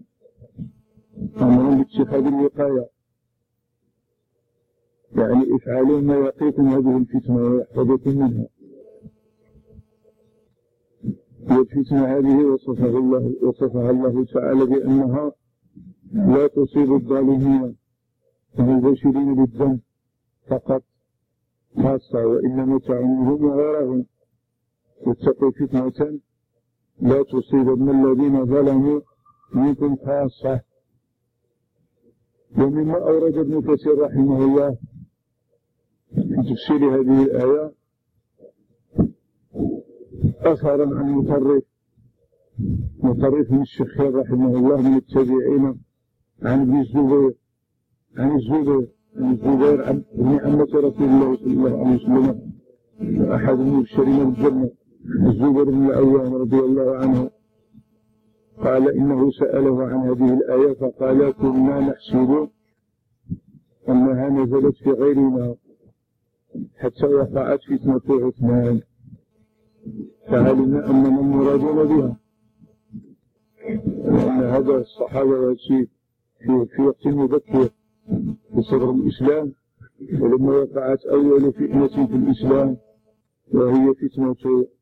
أمر باتخاذ الوقاية، يعني افعلوا ما يقيكم هذه الفتنة ويحفظكم منها. والفتنة هذه وصفها الله, وصفها الله تعالى بأنها لا تصيب الظالمين المباشرين بالذنب فقط خاصة، وإنما تعمهم وغيرهم. واتقوا فتنة لا تصيبن الذين ظلموا منكم خاصة. ومما أورد ابن كثير رحمه الله في تفسير هذه الآية أثرا عن مطرف مطرف من الشيخين رحمه الله من التابعين عن ابن الزبير عن الزبير عن الزبير عن ابن عمة رسول الله صلى الله عليه وسلم أحد المبشرين بالجنة الزبير بن العوام رضي الله عنه. قال إنه سأله عن هذه الآية فقال كنا نحسب أنها نزلت في غيرنا حتى وقعت فتنة عثمان فعلمنا أننا المرادون بها، وأن هذا الصحابة والشيء في, في وقت مبكر في صدر الإسلام، ولما وقعت أول فتنة في الإسلام وهي فتنة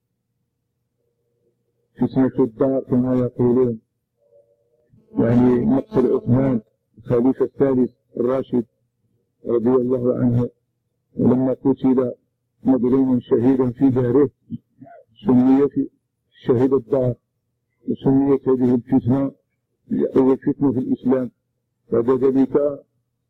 فتنة الدار كما يقولون، يعني مقتل عثمان الخليفة الثالث الراشد رضي الله عنه، ولما قتل مظلوما شهيدا في داره سميت شهيد الدار، وسميت هذه الفتنة أول فتنة في الإسلام. بعد ذلك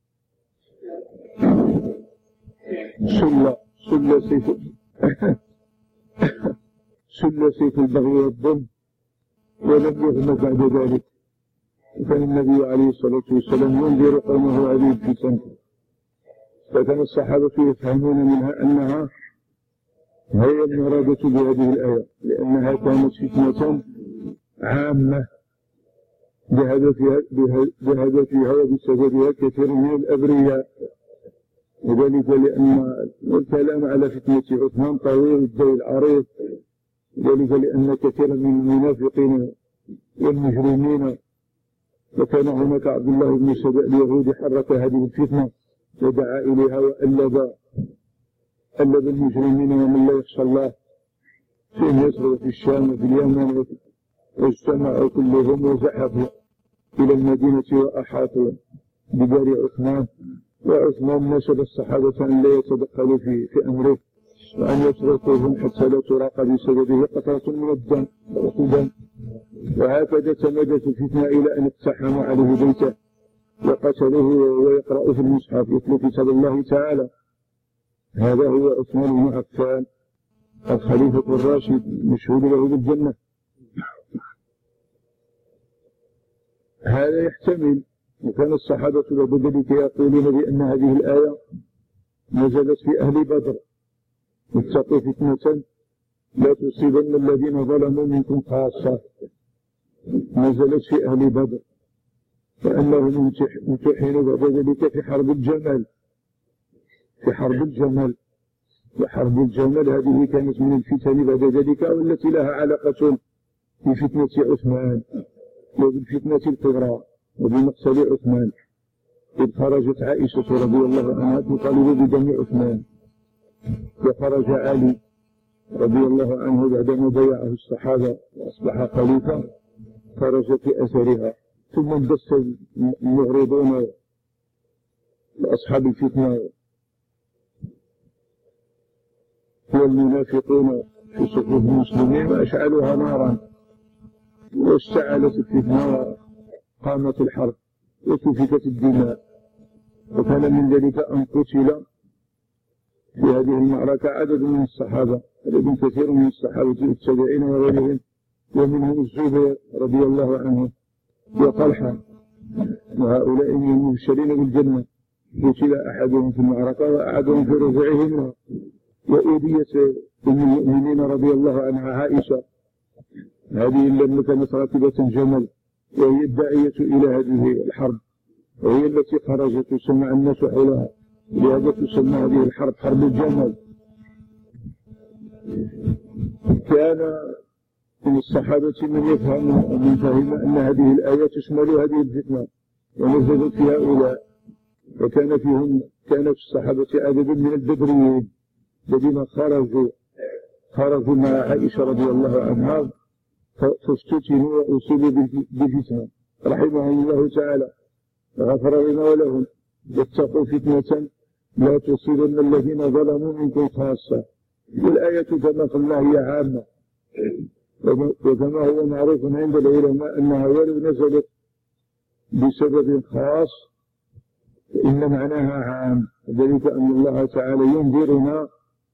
سل سل سيف سل سيف البغي والظلم ولم يغم بعد ذلك. وكان النبي عليه الصلاة والسلام ينذر قومه هذه الفتن، فكان الصحابة يفهمون منها أنها هي المرادة بهذه الآية، لأنها كانت فتنة عامة بهدفها بهدفها وبسببها كثير من الأبرياء. وذلك لأن الكلام على فتنة عثمان طويل الذيل عريض، ذلك لأن كثيرا من المنافقين والمجرمين، وكان هناك عبد الله بن سبأ اليهودي حرك هذه الفتنة ودعا إليها وألب ألب المجرمين ومن لا يخشى الله في مصر وفي الشام وفي اليمن، واجتمعوا كلهم وزحفوا إلى المدينة وأحاطوا بدار عثمان. وعثمان نشد الصحابة أن لا يتدخلوا في, في أمره، وأن يتركوهم حتى لا تراق بسببه قطرة من الدم والدم. وهكذا تمدت الفتنة إلى أن اقتحموا عليه بيته وقتلوه وهو يقرأ في المصحف يتلو كتاب الله تعالى. هذا هو عثمان بن عفان الخليفة الراشد مشهود له بالجنة. هذا يحتمل، وكان الصحابة بعد ذلك يقولون بأن هذه الآية نزلت في أهل بدر: اتقوا فتنة لا تصيبن الذين ظلموا منكم خاصة. نزلت في أهل بدر، فأنهم امتحنوا بعد ذلك في حرب الجمل في حرب الجمل وحرب الجمل هذه كانت من الفتن بعد ذلك، والتي لها علاقة بفتنة عثمان وبالفتنة الكبرى وبمقتل عثمان، إذ خرجت عائشة رضي الله عنها تطالب بدم عثمان، وخرج علي رضي الله عنه بعدما بايعه الصحابة وأصبح خليفة، خرج في أثرها. ثم اندس المغرضون وأصحاب الفتنة والمنافقون في صفوف المسلمين وأشعلوها نارا، واشتعلت الفتنة وقامت الحرب وسفكت الدماء. وكان من ذلك أن قتل في هذه المعركة عدد من الصحابة، عدد كثير من الصحابة التابعين وغيرهم، ومنهم الزبير رضي الله عنه وطلحة، وهؤلاء من المبشرين بالجنة. قتل أحدهم في المعركة وأحدهم في رجعهم. وأوديت أم المؤمنين رضي الله عنها عائشة، هذه لما كانت راكبة جمل وهي الداعية إلى هذه الحرب، وهي التي خرجت وسمع الناس حولها، لهذا تسمى هذه الحرب حرب الجمل. كان من الصحابة من يفهم ومن فهم أن هذه الآية تشمل هذه الفتنة ونزلت في هؤلاء. وكان فيهم كان في الصحابة عدد من البدريين الذين خرجوا خرجوا مع عائشة رضي الله عنها فافتتنوا وأصيبوا بفتنة، رحمهم الله تعالى غفر لنا ولهم. واتقوا فتنة لا تصيبن الذين ظلموا منكم خاصة. والآية كما قلنا هي عامة، وكما هو معروف عند العلماء أنها ولو نزلت بسبب خاص فإن معناها عام، ذلك أن الله تعالى ينذرنا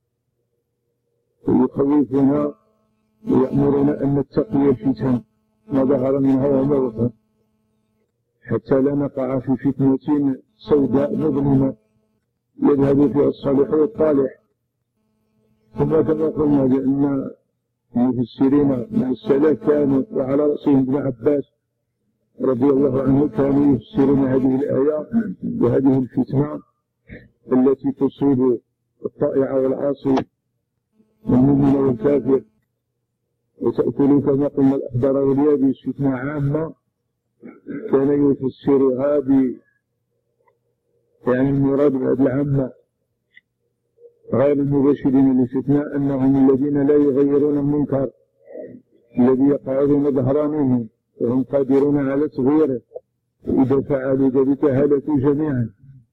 ويخوفنا ويأمرنا أن نتقي الفتن ما ظهر منها وما بطن، حتى لا نقع في فتنة سوداء مظلمة يذهب فيها الصالح والطالح. ثم كما قلنا بأن المفسرين من السلف كانوا وعلى رأسهم ابن عباس رضي الله عنه كانوا يفسرون هذه الآية وهذه الفتنة التي تصيب الطائع والعاصي والمؤمن والكافر وتأكل كما قلنا الأخضر واليابس فتنة عامة. كان يفسرها ب يعني المراد بهذه العامة غير المباشرين للفتنة أنهم الذين لا يغيرون المنكر الذي يقعدون ظهرانهم وهم قادرون على تغييره، وإذا فعلوا ذلك هلكوا جميعا.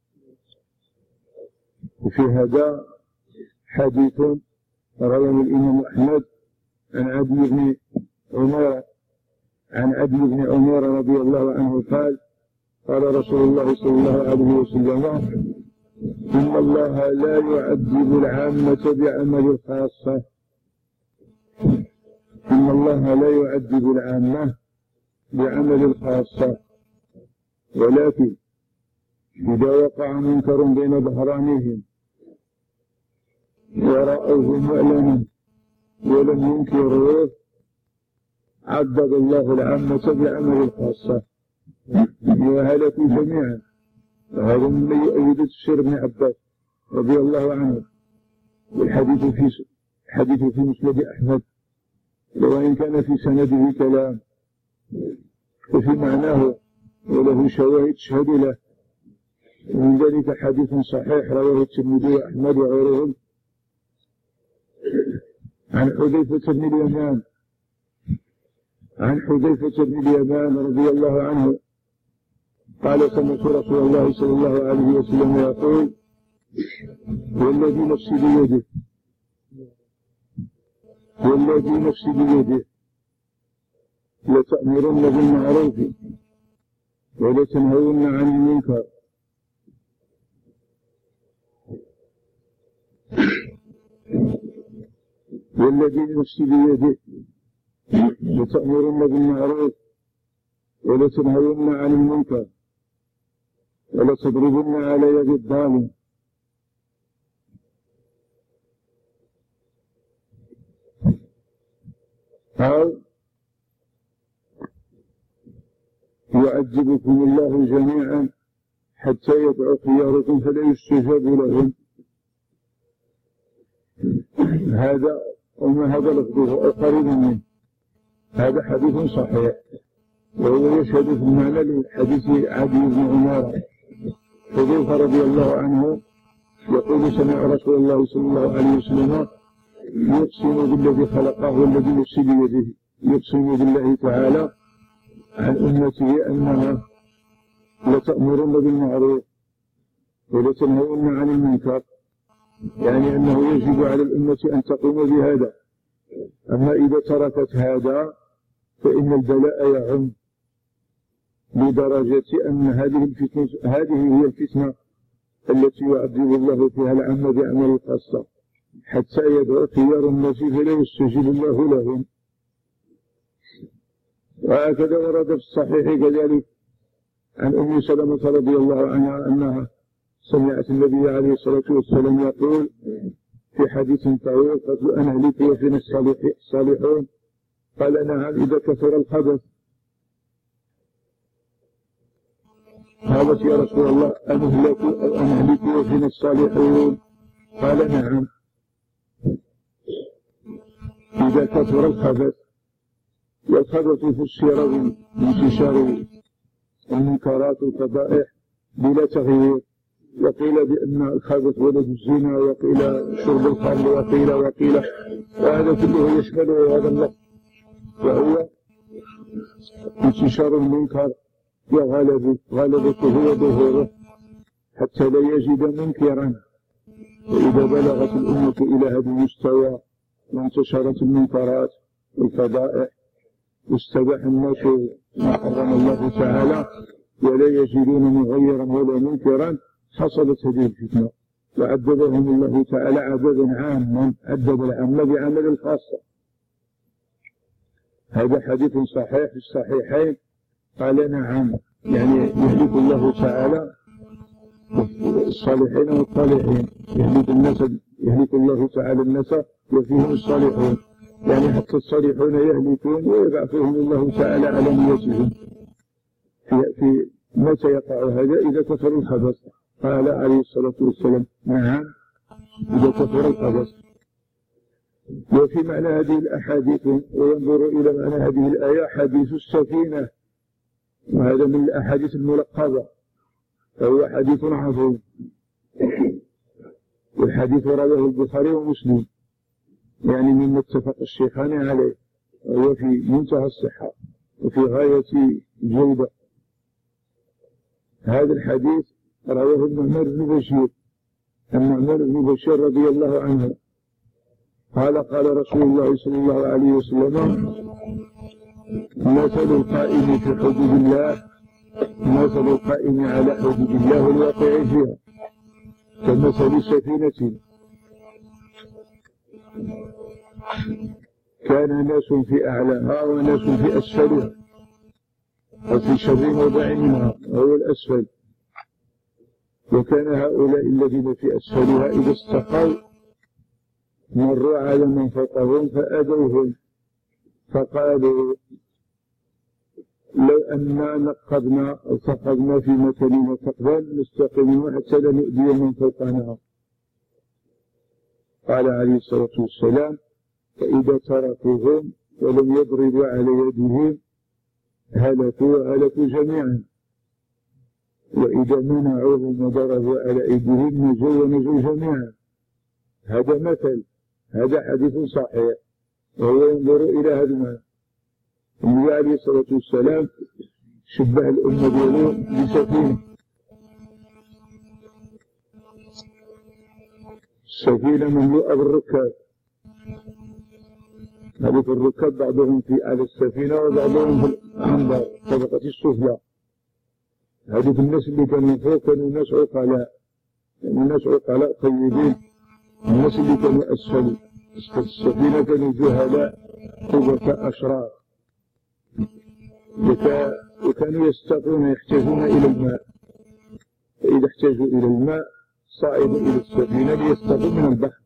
وفي هذا حديث رواه الإمام أحمد عن عدي بن عمر عن عدي بن عمر رضي الله عنه قال: قال رسول الله صلى الله عليه وسلم: إن الله لا يعذب العامة بعمل الخاصة. إن الله لا يعذب العامة بعمل الخاصة، ولكن إذا وقع منكر بين ظهرانهم ورأوه مؤلما ولم ينكروه عذب الله العامة بعمل الخاصة وهلكوا جميعا. وهذا مما يؤيد تفسير ابن عباس رضي الله عنه، والحديث في حديث في مسند أحمد، لو إن كان في سنده كلام وفي معناه وله شواهد تشهد له. ومن ذلك حديث صحيح رواه الترمذي وأحمد وغيرهم عن حذيفة بن اليمان عن حذيفة بن اليمان رضي الله عنه قال: سمعت رسول الله صلى الله عليه وسلم يقول: والذي نفسي بيده والذي نفسي بيده لتأمرن بالمعروف ولتنهون عن المنكر والذي نفسي بيده لتأمرن بالمعروف ولتنهون عن المنكر ولتضربن على يد الظالم. أو يعذبكم الله جميعا حتى يدعو خياركم فلا يستجاب لهم. هذا وما هذا لفظه أو قريب منه. هذا حديث صحيح، وهو يشهد في المعنى لحديث عدي بن عمارة. حذيفة رضي الله عنه يقول: سمع رسول الله صلى الله عليه وسلم يقسم بالذي خلقه والذي نفسي بيده، يقسم بالله تعالى عن أمته أنها لتأمرن بالمعروف ولتنهون عن المنكر، يعني أنه يجب على الأمة أن تقوم بهذا. أما إذا تركت هذا فإن البلاء يعم لدرجة أن هذه الفتنة هذه هي الفتنة التي يعذب الله فيها العامة بعمل الخاصة حتى يدعو خيار الناس فلا يستجيب الله لهم. وهكذا ورد في الصحيح كذلك عن أم سلمة رضي الله عنها أنها سمعت النبي عليه الصلاة والسلام يقول في حديث طويل: قالت: أنا أهلك وفينا الصالحون؟ قال: نعم، إذا كثر الخبث. قالت: يا رسول الله أنا أهلك أو أنا أهلك وفينا الصالحون؟ قال: نعم، إذا كثر الخبث. والخبث فسر بانتشار المنكرات والفضائح بلا تغيير، وقيل بأن الخبث ولد الزنا، وقيل شرب الخمر، وقيل وقيل وهذا كله يشمله هذا اللفظ، وهو انتشار المنكر وغلبه غلبته وظهوره حتى لا يجد منكرا. وإذا بلغت الأمة إلى هذا المستوى وانتشرت المنكرات والفضائح واستباح الناس ما حرم الله تعالى ولا يجدون مغيرا ولا منكرا، حصلت هذه الفتنة وعذبهم الله تعالى عذابا عاما، عذب العامة بعمل الخاصة. هذا حديث صحيح في الصحيحين. قال: نعم، يعني يهلك الله تعالى الصالحين والطالحين، يهلك الناس يهلك الله تعالى الناس وفيهم الصالحون، يعني حتى الصالحون يهلكون ويبعثهم الله تعالى على نيتهم. في, في متى يقع هذا؟ إذا كثر الخبث. قال عليه الصلاة والسلام: نعم، إذا كثر الخبث. وفي معنى هذه الأحاديث وينظر إلى معنى هذه الآية حديث السفينة، وهذا من الأحاديث الملقبة، فهو حديث عظيم. والحديث رواه البخاري ومسلم، يعني مما اتفق الشيخان عليه، وهو في منتهى الصحة وفي غاية الجودة. هذا الحديث رواه النعمان بن بشير النعمان بن بشير رضي الله عنه قال: قال رسول الله صلى الله عليه وسلم: مثل القائم في حدود الله مثل القائم على حدود الله والواقع فيها كمثل سفينة كان ناس في أعلاها وناس في أسفلها، وفي شر موضع منها وهو الأسفل. وكان هؤلاء الذين في أسفلها إذا استقوا مروا على من فوقهم فأذوهم، فقالوا لو أننا نقبنا أو سقبنا في مكاننا سقبا نستقيم حتى لا نؤذي من فوقنا. قال عليه الصلاة والسلام: فإذا تركوهم ولم يضربوا على يدهم هلكوا وهلكوا جميعا، وإذا منعوهم وضربوا على أيديهم نجوا ونجوا جميعا. هذا مثل، هذا حديث صحيح وهو ينظر إلى هذا المعنى. النبي عليه الصلاة والسلام شبه الأمة ديالو بسفينة، السفينة مملوءة بالركاب. هذوك الركاب بعضهم في أعلى السفينة وبعضهم في العنبر الطبقة السفلى. هذوك الناس اللي كانوا فوق كانوا ناس عقلاء، كانوا ناس عقلاء طيبين. الناس اللي كانوا أسفل أسفل السفينة كانوا جهلاء قوة أشرار، وكانوا يستقون يحتاجون إلى الماء، فإذا احتاجوا إلى الماء صعدوا إلى السفينة ليستقوا من البحر.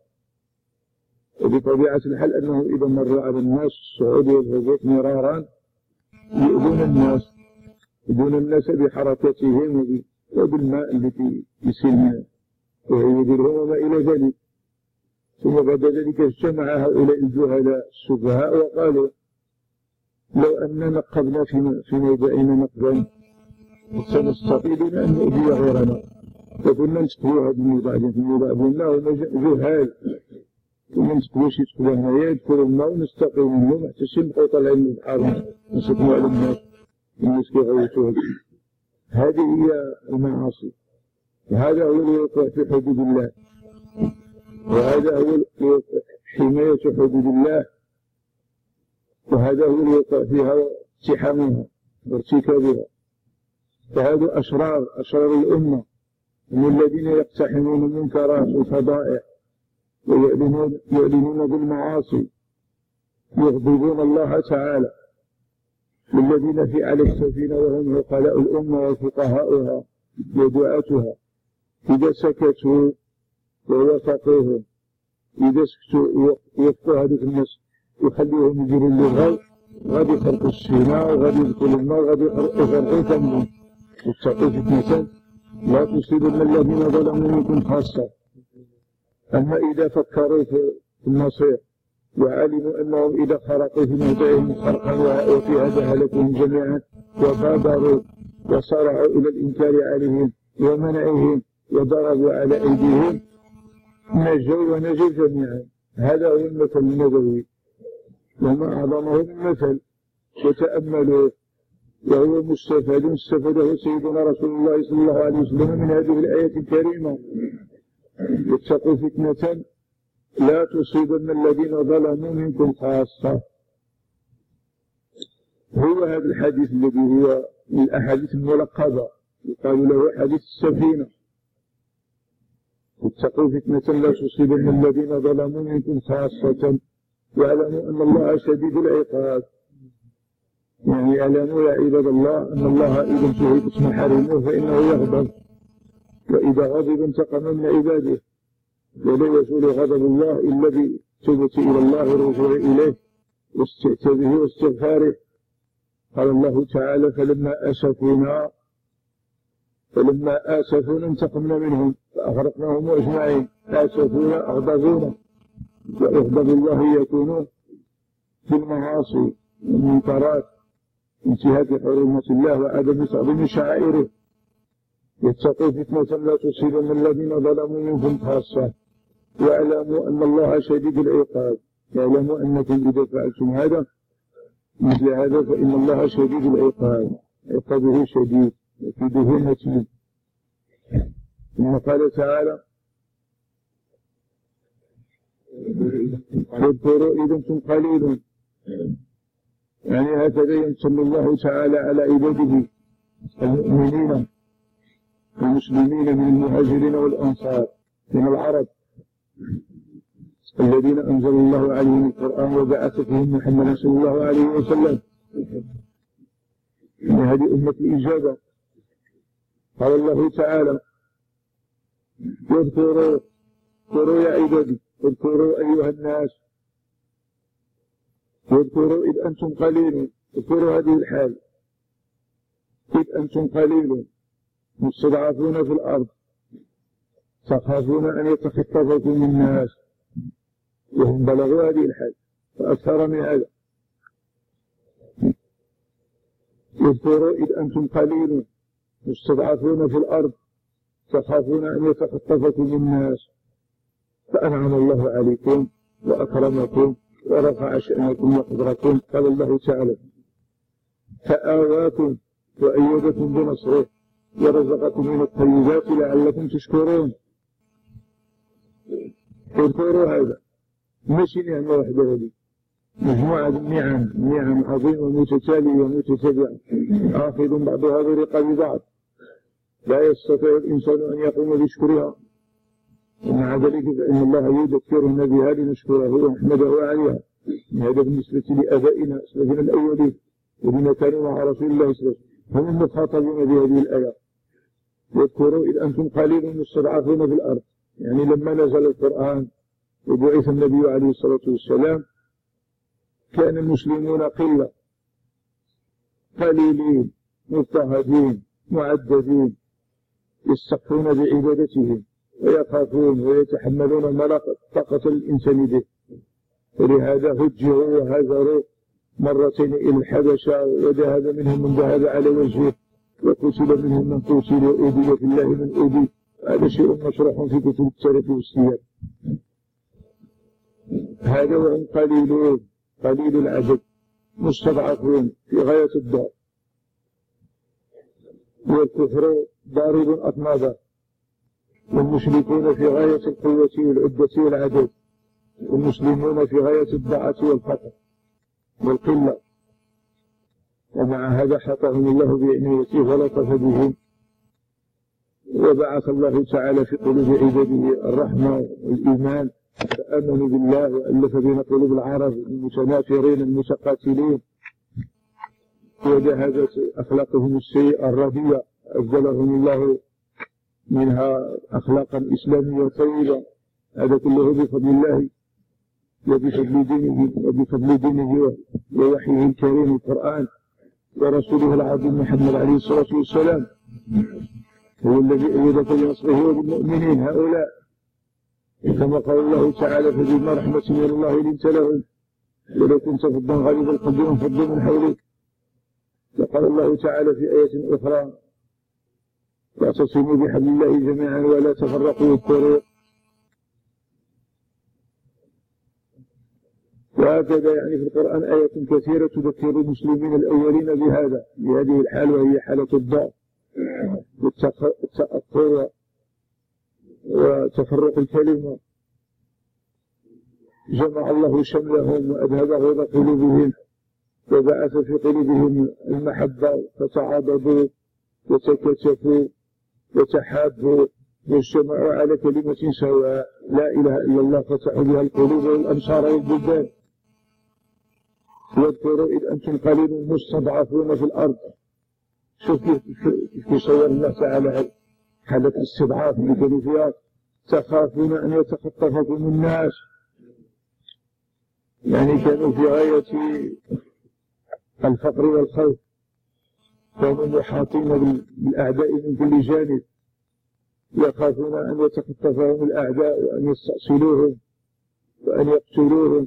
وبطبيعة الحال أنه إذا مر على الناس الصعود والهبوط مرارا يؤذون الناس، يؤذون الناس بحركتهم وبالماء التي يسيل ويديرهم وما إلى ذلك. ثم بعد ذلك اجتمع هؤلاء الجهلاء السفهاء وقالوا لو أننا نقبنا في موضعنا نقبا سنستطيع أن نؤذي غيرنا، فكنا نتقوى هذا الموضع في الموضع ديالنا وهم جهال، كنا نتقوى شي تقوى هنايا يدخلوا لنا ونستقيو منهم حتى شي نبقاو طالعين من البحر نسكنوا على الناس، الناس كيغوتوا هذا. هذه هي المعاصي، وهذا هو اللي يوقع في حدود الله، وهذا هو حماية حدود الله، وهذا هو اللي يوقع فيها اقتحامها وارتكابها. فهذا أشرار أشرار الأمة هم الذين يقتحمون المنكرات والفضائح ويعلنون يعلنون بالمعاصي، يغضبون الله تعالى. والذين في على السفينة وهم عقلاء الأمة وفقهاؤها ودعاتها إذا سكتوا ووثقوهم، إذا سكتوا وفقوا هذه الناس يخليهم يجروا للغاية، غادي يخرقوا السفينة وغادي يدخلوا النار وغادي يخرقوا ثمنهم. واتقوا فتنة لا تصيبن الذين ظلموا منكم خاصة. أما إذا فكروا في المصير وعلموا أنهم إذا خرقوا في موضعهم خرقا وفي هذا هلكهم جميعا وبادروا وصارعوا إلى الإنكار عليهم ومنعهم وضربوا على أيديهم نجوا ونجوا جميعا. هذا هو المثل النبوي وما أعظمه من مثل، وتأملوا وهو مستفاد استفاده سيدنا رسول الله صلى الله عليه وسلم من هذه الآية الكريمة: واتقوا فتنة لا تصيبن الذين ظلموا منكم خاصة. هو هذا الحديث الذي هو من الأحاديث الملقبة يقال له حديث السفينة: واتقوا فتنة لا تصيبن الذين ظلموا منكم خاصة واعلموا أن الله شديد العقاب. يعني اعلموا يا عباد الله أن الله إذا انتهكت محارمه فإنه يغضب، وإذا غضب انتقم من عباده، ولا يزول غضب الله إلا بالتوبة إلى الله والرجوع إليه واستعتابه واستغفاره. قال الله تعالى: فلما أسفونا فلما آسفونا انتقمنا منهم فأغرقناهم أجمعين. آسفونا أغضبونا، وإغضب الله يكون في المعاصي والمنكرات، انتهاك حرمات الله وعدم تعظيم شعائره. واتقوا فتنة لا تصيبن الذين ظلموا منكم خاصة واعلموا أن الله شديد العقاب. واعلموا أنكم إذا فعلتم هذا مثل هذا فإن الله شديد العقاب، عقابه شديد وكيده متين. ثم قال تعالى: واذكروا إذا أنتم قليل. يعني هكذا يمتن الله تعالى على عباده المؤمنين المسلمين من المهاجرين والأنصار من العرب، الذين أنزل الله عليهم القرآن وبعث فيهم محمدا صلى الله عليه وسلم. إن هذه أمة الإجابة. قال الله تعالى: واذكروا اذكروا يا عبادي، اذكروا أيها الناس، واذكروا إذ أنتم قليل، اذكروا هذه الحال، إذ أنتم قليل مستضعفون في الأرض تخافون أن يتخطفكم الناس، وهم بلغوا هذه الحال فأكثر من هذا. اذكروا إذ أنتم قليل مستضعفون في الأرض تخافون أن يتخطفكم الناس فأنعم الله عليكم وأكرمكم ورفع شأنكم وقدركم. قال الله تعالى: فآواكم وأيدكم بنصره ورزقكم من الطيبات لعلكم تشكرون. اذكروا هذا، ماشي نعمة واحدة، هذه مجموعة النعم، نعم عظيمة متتالية متتابعة آخذ بعضها برقاب بعض، لا يستطيع الإنسان أن يقوم بشكرها، ومع ذلك فإن الله يذكرنا بها لنشكره ونحمده عليها. هذا بالنسبة لآبائنا أسلافنا الأولين الذين كانوا مع رسول الله صلى الله عليه وسلم، هم المخاطبون بهذه الآيات. واذكروا إذ أنتم قليل مستضعفون في الأرض، يعني لما نزل القرآن وبعث النبي عليه الصلاة والسلام كان المسلمون قلة، قليلين مضطهدين معذبين، يستخفون بعبادتهم ويخافون ويتحملون ما لا طاقة الإنسان به، ولهذا هجروا وهاجروا مرتين إلى الحبشة، وذهب منهم من ذهب على وجهه، وقتل منهم من قتل، وأوذي في الله من أوذي. هذا شيء مشروح في كتب التاريخ والسير. هذا وهم قليلون قليل العدد مستضعفون في غاية الضعف، والكفر ضارب أطنابا، والمشركون في غاية القوة والعدة والعدد، والمسلمون في غاية الضعف والفقر والقلة. ومع هذا حطهم الله بعنايته ولطف بهم، وبعث الله تعالى في قلوب عباده الرحمة والإيمان، فآمنوا بالله وألف بين قلوب العرب المتنافرين المتقاتلين، وذهبت أخلاقهم السيئة الرديئة أبدلهم الله منها أخلاقا إسلامية طيبة. هذا كله بفضل الله وبفضل دينه وبفضل دينه ووحيه الكريم القرآن ورسوله العظيم محمد عليه الصلاة والسلام، هو الذي أيدك بنصره وبالمؤمنين هؤلاء، كما قال الله تعالى: فبما رحمة من الله لنت لهم ولو كنت فظا غليظ القلب انفضوا من حولك. وقال الله تعالى في آية أخرى: واعتصموا بحبل الله جميعا ولا تفرقوا واذكروا. وهكذا يعني في القرآن آيات كثيرة تذكر المسلمين الأولين بهذا، بهذه الحال، وهي حالة الضعف والتأثر وتفرق الكلمة. جمع الله شملهم وأذهب غيظ قلوبهم وبعث في قلوبهم المحبة، فتعاضدوا وتكاتفوا وتحابوا واجتمعوا على كلمة سواء لا إله إلا الله، فتحوا بها القلوب والأمصار والبلدان. واذكروا إذ أنتم قليل مستضعفون في الأرض. شوف كيف يصور الله تعالى حالة الاستضعاف اللي كانوا فيها، تخافون أن يتخطفكم الناس، يعني كانوا في غاية الفقر والخوف، كانوا محاطين بالأعداء من كل جانب، يخافون أن يتخطفهم الأعداء وأن يستأصلوهم وأن يقتلوهم.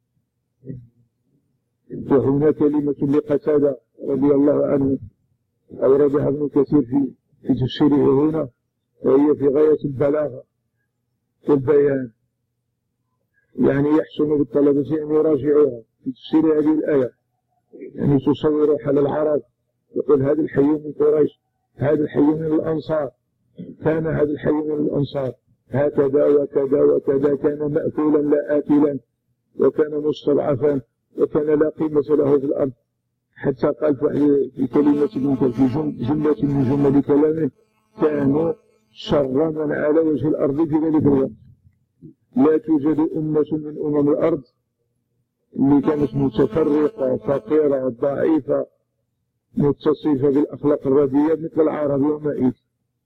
وهنا كلمة لقتادة رضي الله عنه أوردها ابن كثير في في تفسيره هنا، وهي في غاية البلاغة والبيان، يعني يحسن بالطلبة أن يراجعوها في تفسير هذه الآية، يعني تصور حال العرب، يقول هذا الحي من قريش، هذا الحي من الأنصار، كان هذا الحي من الأنصار هكذا وكذا وكذا، كان مأكولا لا آكلا، وكان مستضعفا، وكان لا قيمة له في الأرض، حتى قال في كلمة في جملة من جمل كلامه: كانوا شر من على وجه الأرض في ذلك الوقت. لا توجد أمة من أمم الأرض اللي كانت متفرقة فقيرة ضعيفة متصفة بالأخلاق الرديئة مثل العرب يومئذ.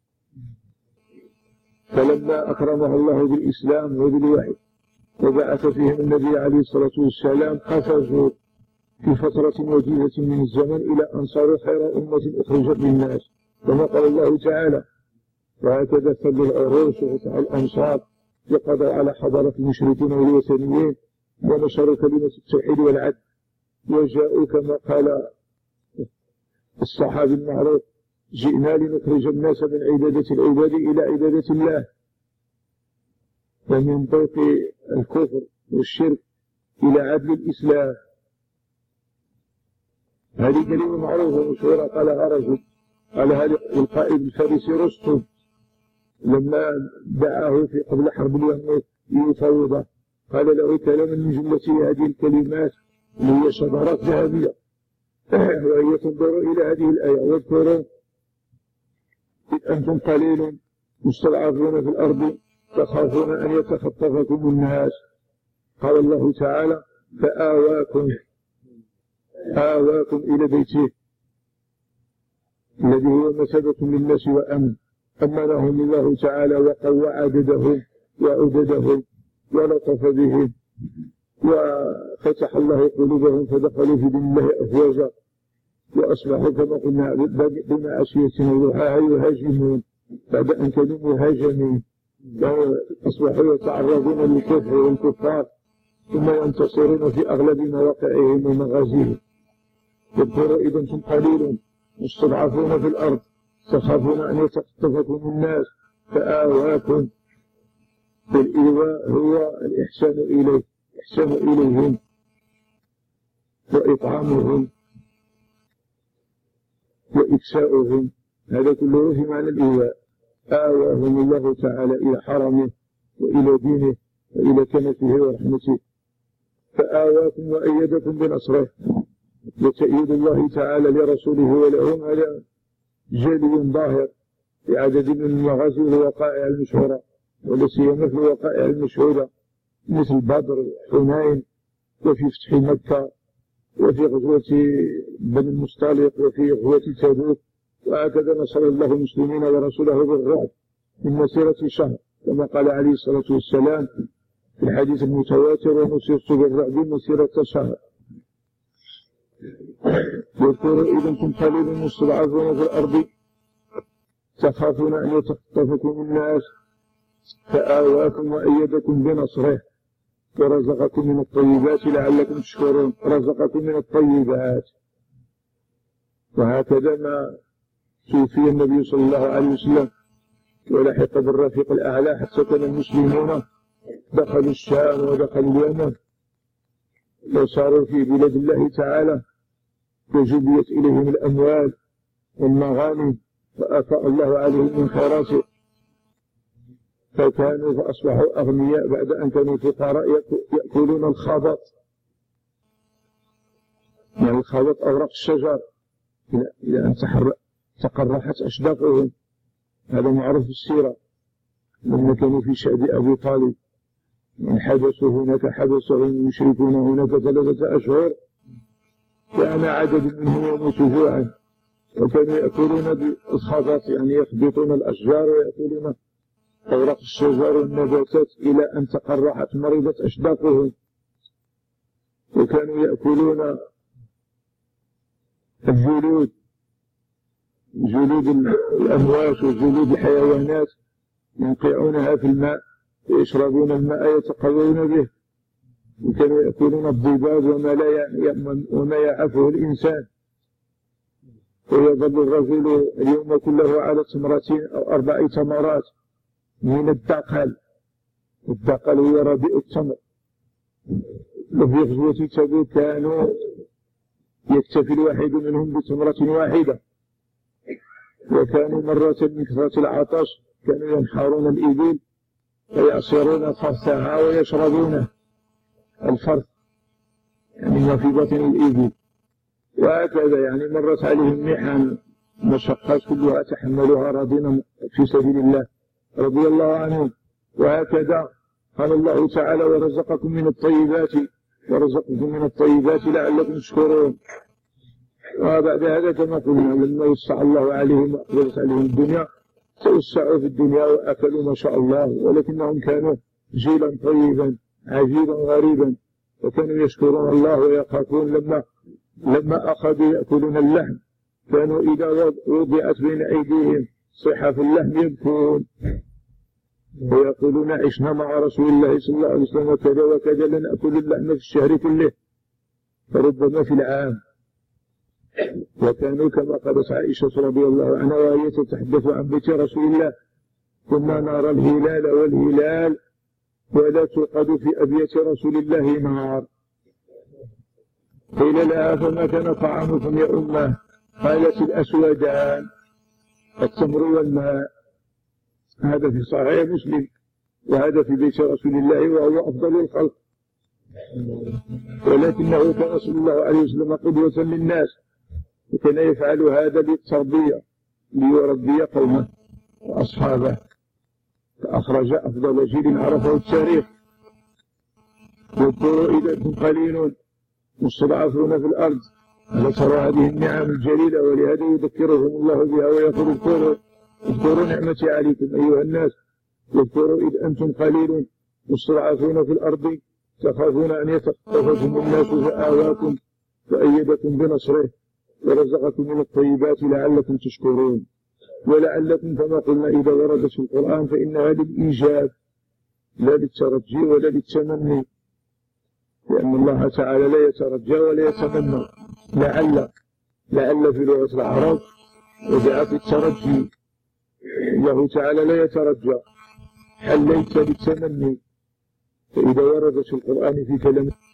فلما أكرمه الله بالإسلام وبالوحي وبعث فيهم النبي عليه الصلاة والسلام قفزوا في فترة وجيزة من الزمن إلى أن صاروا خير أمة أخرجت للناس، كما قال الله تعالى: وهكذا سد العروش وفتح الأمصار وقضوا على حضارة المشركين والوثنيين ونشروا كلمة التوحيد والعدل، وجاءوا كما قال الصحابي المعروف: جئنا لنخرج الناس من عبادة العباد إلى عبادة الله، ومن ضيق الكفر والشرك إلى عدل الإسلام. هذه كلمة معروفة مشهورة قالها رجل، قال هذا القائد الفارسي رستم لما دعاه في قبل حرب اليرموك ليفاوضه، قال له كلاما من جملة هذه الكلمات اللي هي شذرات ذهبية، وهي تنظر إلى هذه الآية: واذكروا إذ أنتم قليل مستضعفون في الأرض تخافون أن يتخطفكم الناس. قال الله تعالى: فآواكم آواكم إلى بيته الذي هو مثابة للناس وأمن، أمنهم الله تعالى وقوى عددهم وعددهم ولطف بهم وفتح الله قلوبهم فدخلوا في دين الله أفواجا، وأصبحوا كما قلنا بين عشية وضحاها يهاجمون بعد أن كانوا مهاجمين، أصبحوا يتعرضون للكفر والكفار ثم ينتصرون في أغلب مواقعهم ومغازيهم. واذكروا إذ أنتم قليل مستضعفون في الأرض تخافون أن يتخطفكم الناس فآواكم. والإيواء هو الإحسان إليه، إحسان إليهم وإطعامهم وإكساؤهم، هذا كله في معنى الإيواء. آواهم الله تعالى إلى حرمه وإلى دينه وإلى كنفه ورحمته. فآواكم وأيدكم بنصره، وتأييد الله تعالى لرسوله ولهم هذا جلي ظاهر في عدد من المغازي والوقائع المشهورة، ولا سيما في الوقائع المشهورة مثل بدر، حنين، وفي فتح مكة، وفي غزوة بني المصطلق، وفي غزوة تبوك. وهكذا نصر الله المسلمين ورسوله بالرعب من مسيرة شهر، كما قال عليه الصلاة والسلام في الحديث المتواتر: ونصرت بالرعب مسيرة شهر. واذكروا إذ أنتم قليل مستضعفون في الأرض تخافون أن يتخطفكم الناس فآواكم وأيدكم بنصره ورزقكم من الطيبات لعلكم تشكرون. رزقكم من الطيبات. وهكذا ما توفي النبي صلى الله عليه وسلم ولحق بالرفيق الأعلى حتى كان المسلمون دخلوا الشام ودخلوا اليمن وصاروا في بلاد الله تعالى، وجبيت إليهم الأموال والمغانم فأفاء الله عليهم من خيراته، فكانوا فأصبحوا أغنياء بعد أن كانوا فقراء يأكلون الخبط. يعني الخبط أوراق الشجر إلى أن تقرحت أشداقهم، هذا معروف في السيرة. لما كانوا في شعب أبي طالب من حبسوا هناك، حبسهم المشركون هناك ثلاثة أشهر، كان عدد منهم يموت جوعا، وكانوا يأكلون بالخبط، يعني يخبطون الأشجار ويأكلون أوراق الشجر والنباتات إلى أن تقرحت مرضت أشداقهم. وكانوا يأكلون الجلود، جلود الأموات وجلود الحيوانات، ينقعونها في الماء ويشربون الماء يتقوون به. وكانوا يأكلون الضباب وما لا وما يعفه الإنسان. ويظل الرجل اليوم كله على تمرتين أو أربع تمرات من الدقل. الدقل هو رديء التمر. وفي غزوة تبوك كانوا يكتفي الواحد منهم بتمرة واحدة، وكانوا مرة من كثرة العطش كانوا ينحرون الإبل ويعصرون فرثها ويشربونه، الفرث يعني ما في بطن الإبل. وهكذا يعني مرت عليهم محن مشقات كلها تحملها راضين في سبيل الله رضي الله عنهم. وهكذا قال الله تعالى ورزقكم من الطيبات ورزقكم من الطيبات لعلكم تشكرون. وبعد هذا كما قلنا لما وسع الله عليهم وأقبلت عليهم الدنيا توسعوا في الدنيا وأكلوا ما شاء الله، ولكنهم كانوا جيلا طيبا عجيبا غريبا، وكانوا يشكرون الله ويخافون. لما لما أخذوا يأكلون اللحم كانوا إذا وضعت بين أيديهم صحف اللحم يبكون ويقولون عشنا مع رسول الله صلى الله عليه وسلم وكذا وكذا لنأكل اللحم في الشهر كله فربما في العام. وكانوا كما قالت عائشة رضي الله عنها وهي تتحدث عن بيت رسول الله كنا نرى الهلال والهلال ولا توقد في أبيات رسول الله نار. قيل لها فما كان طعامكم يا أمه؟ قالت الأسودان التمر والماء. هذا في صحيح مسلم وهذا في بيت رسول الله وهو أفضل الخلق، ولكنه كان صلى الله عليه وسلم قدوة للناس وكان يفعل هذا للتربية ليربي قومه وأصحابه، فأخرج أفضل جيل عرفه التاريخ. واذكروا إذا أنتم قليل مستضعفون في الأرض ألا ترى هذه النعم الجليلة ولهذا يذكرهم الله بها ويقول اذكروا اذكروا نعمتي عليكم أيها الناس واذكروا إذ أنتم قليل مستضعفون في الأرض تخافون أن يتخطفكم الناس فآواكم وأيدكم بنصره ورزقكم من الطيبات لعلكم تشكرون. ولعلكم كما قلنا إذا وردت في القرآن فإنها للإيجاب لا للترجي ولا للتمني، لأن الله تعالى لا يترجى ولا يتمنى. لعل لعل في لغة العرب وجاء في الترجي، الله تعالى لا يترجى حل ليس للتمني. فإذا وردت في القرآن في كلام